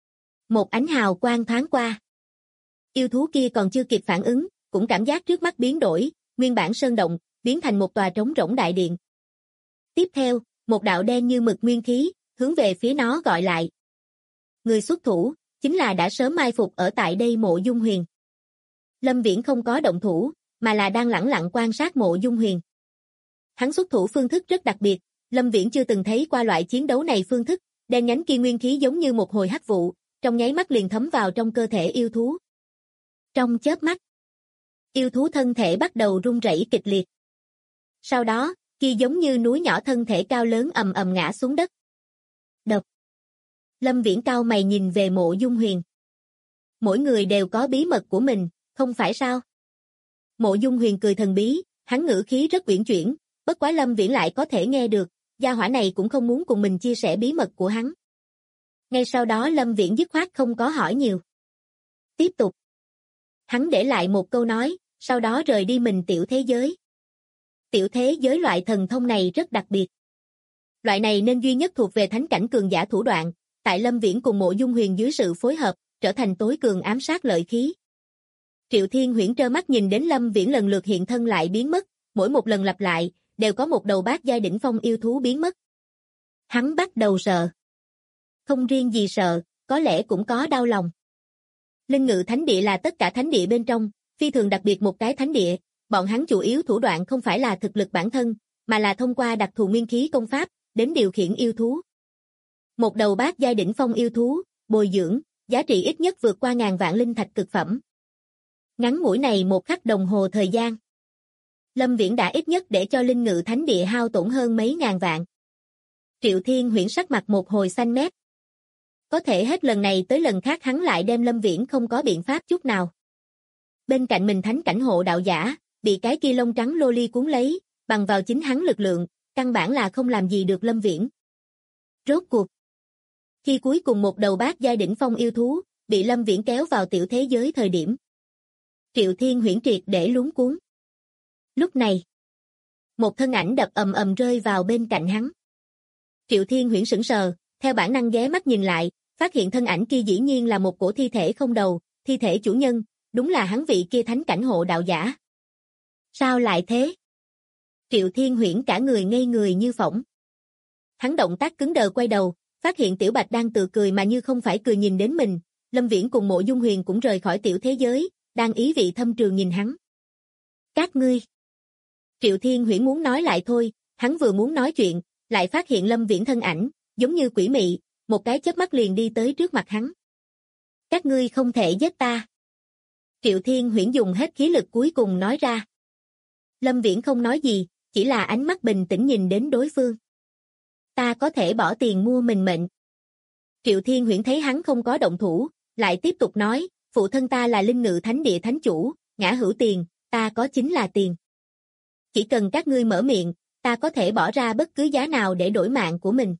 Một ánh hào quang thoáng qua. Yêu thú kia còn chưa kịp phản ứng, cũng cảm giác trước mắt biến đổi, nguyên bản sơn động, biến thành một tòa trống rỗng đại điện. Tiếp theo, một đạo đen như mực nguyên khí, hướng về phía nó gọi lại. Người xuất thủ, chính là đã sớm mai phục ở tại đây Mộ Dung Huyền. Lâm Viễn không có động thủ, mà là đang lẳng lặng quan sát Mộ Dung Huyền. Hắn xuất thủ phương thức rất đặc biệt, Lâm Viễn chưa từng thấy qua loại chiến đấu này phương thức, đen nhánh kia nguyên khí giống như một hồi hắc vụ, trong nháy mắt liền thấm vào trong cơ thể yêu thú. Trong chớp mắt, yêu thú thân thể bắt đầu rung rẩy kịch liệt. Sau đó, kia giống như núi nhỏ thân thể cao lớn ầm ầm ngã xuống đất. Độc. Lâm Viễn cau mày nhìn về Mộ Dung Huyền. Mỗi người đều có bí mật của mình, không phải sao? Mộ Dung Huyền cười thần bí, hắn ngữ khí rất uyển chuyển, bất quá Lâm Viễn lại có thể nghe được, gia hỏa này cũng không muốn cùng mình chia sẻ bí mật của hắn. Ngay sau đó Lâm Viễn dứt khoát không có hỏi nhiều. Tiếp tục. Hắn để lại một câu nói, sau đó rời đi mình tiểu thế giới. Tiểu thế giới loại thần thông này rất đặc biệt. Loại này nên duy nhất thuộc về thánh cảnh cường giả thủ đoạn, tại Lâm Viễn cùng Mộ Dung Huyền dưới sự phối hợp, trở thành tối cường ám sát lợi khí. Triệu Thiên Huyễn trơ mắt nhìn đến Lâm Viễn lần lượt hiện thân lại biến mất, mỗi một lần lặp lại, đều có một đầu bát giai đỉnh phong yêu thú biến mất. Hắn bắt đầu sợ. Không riêng gì sợ, có lẽ cũng có đau lòng. Linh Ngự Thánh Địa là tất cả thánh địa bên trong, phi thường đặc biệt một cái thánh địa, bọn hắn chủ yếu thủ đoạn không phải là thực lực bản thân, mà là thông qua đặc thù nguyên khí công pháp, đến điều khiển yêu thú. Một đầu bát giai đỉnh phong yêu thú, bồi dưỡng, giá trị ít nhất vượt qua 1000 vạn linh thạch cực phẩm. Ngắn ngủi này một khắc đồng hồ thời gian. Lâm Viễn đã ít nhất để cho Linh Ngự Thánh Địa hao tổn hơn mấy ngàn vạn. Triệu Thiên Huyễn sắc mặt một hồi xanh mét. Có thể hết lần này tới lần khác hắn lại đem Lâm Viễn không có biện pháp chút nào. Bên cạnh mình thánh cảnh hộ đạo giả, bị cái kia lông trắng lô ly cuốn lấy, bằng vào chính hắn lực lượng, căn bản là không làm gì được Lâm Viễn. Rốt cuộc. Khi cuối cùng một đầu bát giai đỉnh phong yêu thú, bị Lâm Viễn kéo vào tiểu thế giới thời điểm. Triệu Thiên Huyễn triệt để luống cuống. Lúc này, một thân ảnh đập ầm ầm rơi vào bên cạnh hắn. Triệu Thiên Huyễn sững sờ, theo bản năng ghé mắt nhìn lại, phát hiện thân ảnh kia dĩ nhiên là một cổ thi thể không đầu, thi thể chủ nhân, đúng là hắn vị kia thánh cảnh hộ đạo giả. Sao lại thế? Triệu Thiên Huyễn cả người ngây người như phỏng. Hắn động tác cứng đờ quay đầu, phát hiện Tiểu Bạch đang tự cười mà như không phải cười nhìn đến mình, Lâm Viễn cùng Mộ Dung Huyền cũng rời khỏi tiểu thế giới, đang ý vị thâm trường nhìn hắn. Các ngươi. Triệu Thiên Huyễn muốn nói lại thôi, hắn vừa muốn nói chuyện, lại phát hiện Lâm Viễn thân ảnh, giống như quỷ mị, một cái chớp mắt liền đi tới trước mặt hắn. Các ngươi không thể giết ta. Triệu Thiên Huyễn dùng hết khí lực cuối cùng nói ra. Lâm Viễn không nói gì, chỉ là ánh mắt bình tĩnh nhìn đến đối phương. Ta có thể bỏ tiền mua mình mệnh. Triệu Thiên Huyễn thấy hắn không có động thủ, lại tiếp tục nói, phụ thân ta là Linh Ngự Thánh Địa thánh chủ, ngã hữu tiền, ta có chính là tiền. Chỉ cần các ngươi mở miệng, ta có thể bỏ ra bất cứ giá nào để đổi mạng của mình.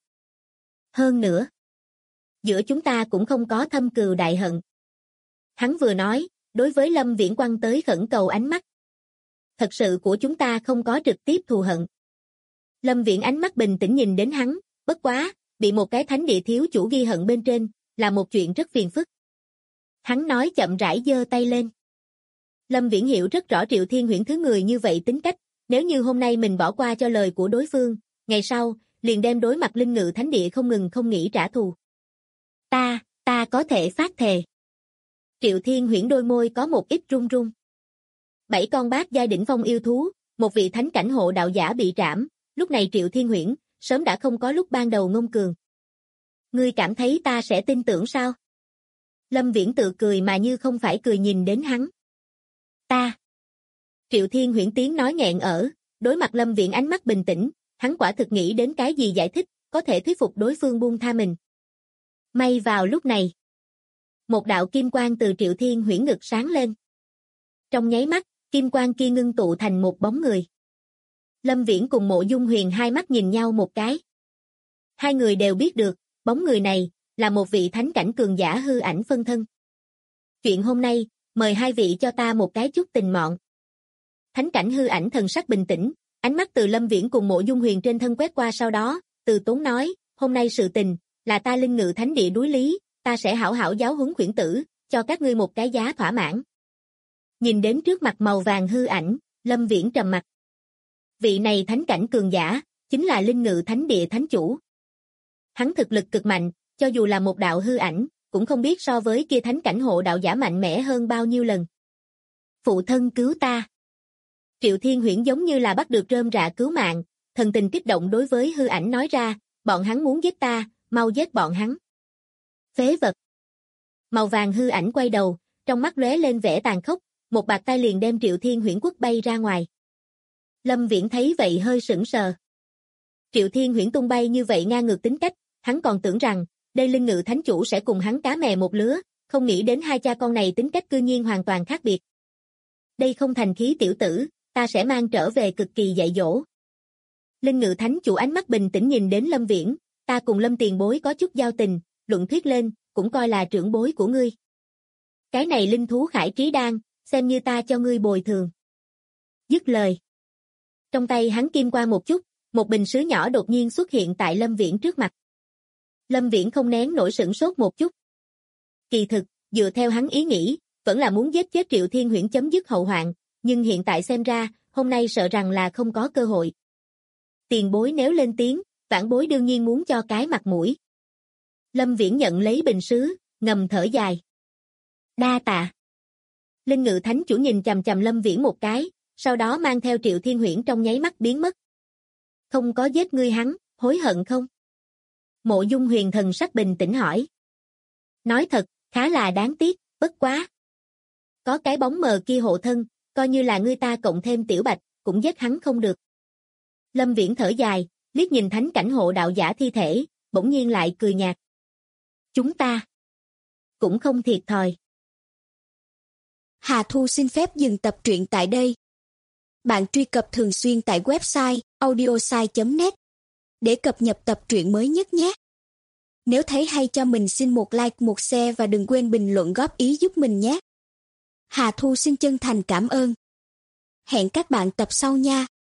Hơn nữa, giữa chúng ta cũng không có thâm cừu đại hận. Hắn vừa nói, đối với Lâm Viễn quăng tới khẩn cầu ánh mắt. Thật sự của chúng ta không có trực tiếp thù hận. Lâm Viễn ánh mắt bình tĩnh nhìn đến hắn, bất quá, bị một cái thánh địa thiếu chủ ghi hận bên trên, là một chuyện rất phiền phức. Hắn nói chậm rãi giơ tay lên. Lâm Viễn hiểu rất rõ Triệu Thiên Huyễn thứ người như vậy tính cách, Nếu như hôm nay mình bỏ qua cho lời của đối phương, ngày sau, liền đem đối mặt Linh Ngự Thánh Địa không ngừng không nghĩ trả thù. Ta có thể phát thề. Triệu Thiên Huyễn đôi môi có một ít run run. 7 con bát giai đỉnh phong yêu thú, một vị thánh cảnh hộ đạo giả bị trảm, lúc này Triệu Thiên Huyễn, sớm đã không có lúc ban đầu ngông cường. Ngươi cảm thấy ta sẽ tin tưởng sao? Lâm Viễn tự cười mà như không phải cười nhìn đến hắn. Triệu Thiên Huyễn tiếng nói nghẹn ở, đối mặt Lâm Viễn ánh mắt bình tĩnh, hắn quả thực nghĩ đến cái gì giải thích, có thể thuyết phục đối phương buông tha mình. May vào lúc này. Một đạo kim quang từ Triệu Thiên Huyễn ngực sáng lên. Trong nháy mắt, kim quang kia ngưng tụ thành một bóng người. Lâm Viễn cùng Mộ Dung Huyền hai mắt nhìn nhau một cái. Hai người đều biết được, bóng người này, là một vị thánh cảnh cường giả hư ảnh phân thân. Chuyện hôm nay, mời hai vị cho ta một cái chút tình mọn. Thánh cảnh hư ảnh thần sắc bình tĩnh, ánh mắt từ Lâm Viễn cùng Mộ Dung Huyền trên thân quét qua sau đó, từ tốn nói, hôm nay sự tình, là ta Linh Ngự Thánh Địa đối lý, ta sẽ hảo hảo giáo huấn khuyển tử, cho các ngươi một cái giá thỏa mãn. Nhìn đến trước mặt màu vàng hư ảnh, Lâm Viễn trầm mặt. Vị này thánh cảnh cường giả, chính là Linh Ngự Thánh Địa thánh chủ. Hắn thực lực cực mạnh, cho dù là một đạo hư ảnh, cũng không biết so với kia thánh cảnh hộ đạo giả mạnh mẽ hơn bao nhiêu lần. Phụ thân cứu ta. Triệu Thiên Huyễn giống như là bắt được rơm rạ cứu mạng, thần tình kích động đối với hư ảnh nói ra, bọn hắn muốn giết ta, mau giết bọn hắn. Phế vật. Màu vàng hư ảnh quay đầu, trong mắt lóe lên vẻ tàn khốc, một bạt tay liền đem Triệu Thiên Huyễn quất bay ra ngoài. Lâm Viễn thấy vậy hơi sững sờ. Triệu Thiên Huyễn tung bay như vậy ngang ngược tính cách, hắn còn tưởng rằng, đây Linh Ngự Thánh Chủ sẽ cùng hắn cá mè một lứa, không nghĩ đến hai cha con này tính cách cư nhiên hoàn toàn khác biệt. Đây không thành khí tiểu tử, ta sẽ mang trở về cực kỳ dạy dỗ. Linh Ngự Thánh Chủ ánh mắt bình tĩnh nhìn đến Lâm Viễn, ta cùng Lâm tiền bối có chút giao tình, luận thuyết lên, cũng coi là trưởng bối của ngươi. Cái này linh thú khải trí đan, xem như ta cho ngươi bồi thường. Dứt lời. Trong tay hắn kim quang một chút, một bình sứ nhỏ đột nhiên xuất hiện tại Lâm Viễn trước mặt. Lâm Viễn không nén nổi sửng sốt một chút. Kỳ thực, dựa theo hắn ý nghĩ, vẫn là muốn giết chết Triệu Thiên Huyễn chấm dứt hậu hoạn, nhưng hiện tại xem ra, hôm nay sợ rằng là không có cơ hội. Tiền bối nếu lên tiếng, vãn bối đương nhiên muốn cho cái mặt mũi. Lâm Viễn nhận lấy bình sứ, ngầm thở dài. Đa tạ. Linh Ngự Thánh Chủ nhìn chằm chằm Lâm Viễn một cái, sau đó mang theo Triệu Thiên Huyễn trong nháy mắt biến mất. Không có giết ngươi hắn, hối hận không? Mộ Dung Huyền thần sắc bình tĩnh hỏi. Nói thật, khá là đáng tiếc, bất quá. Có cái bóng mờ kia hộ thân, coi như là ngươi ta cộng thêm Tiểu Bạch, cũng giết hắn không được. Lâm Viễn thở dài, liếc nhìn thánh cảnh hộ đạo giả thi thể, bỗng nhiên lại cười nhạt. Chúng ta cũng không thiệt thòi. Hà Thu xin phép dừng tập truyện tại đây. Bạn truy cập thường xuyên tại website audiosai.net để cập nhật tập truyện mới nhất nhé. Nếu thấy hay cho mình xin một like, một share và đừng quên bình luận góp ý giúp mình nhé. Hà Thu xin chân thành cảm ơn. Hẹn các bạn tập sau nha.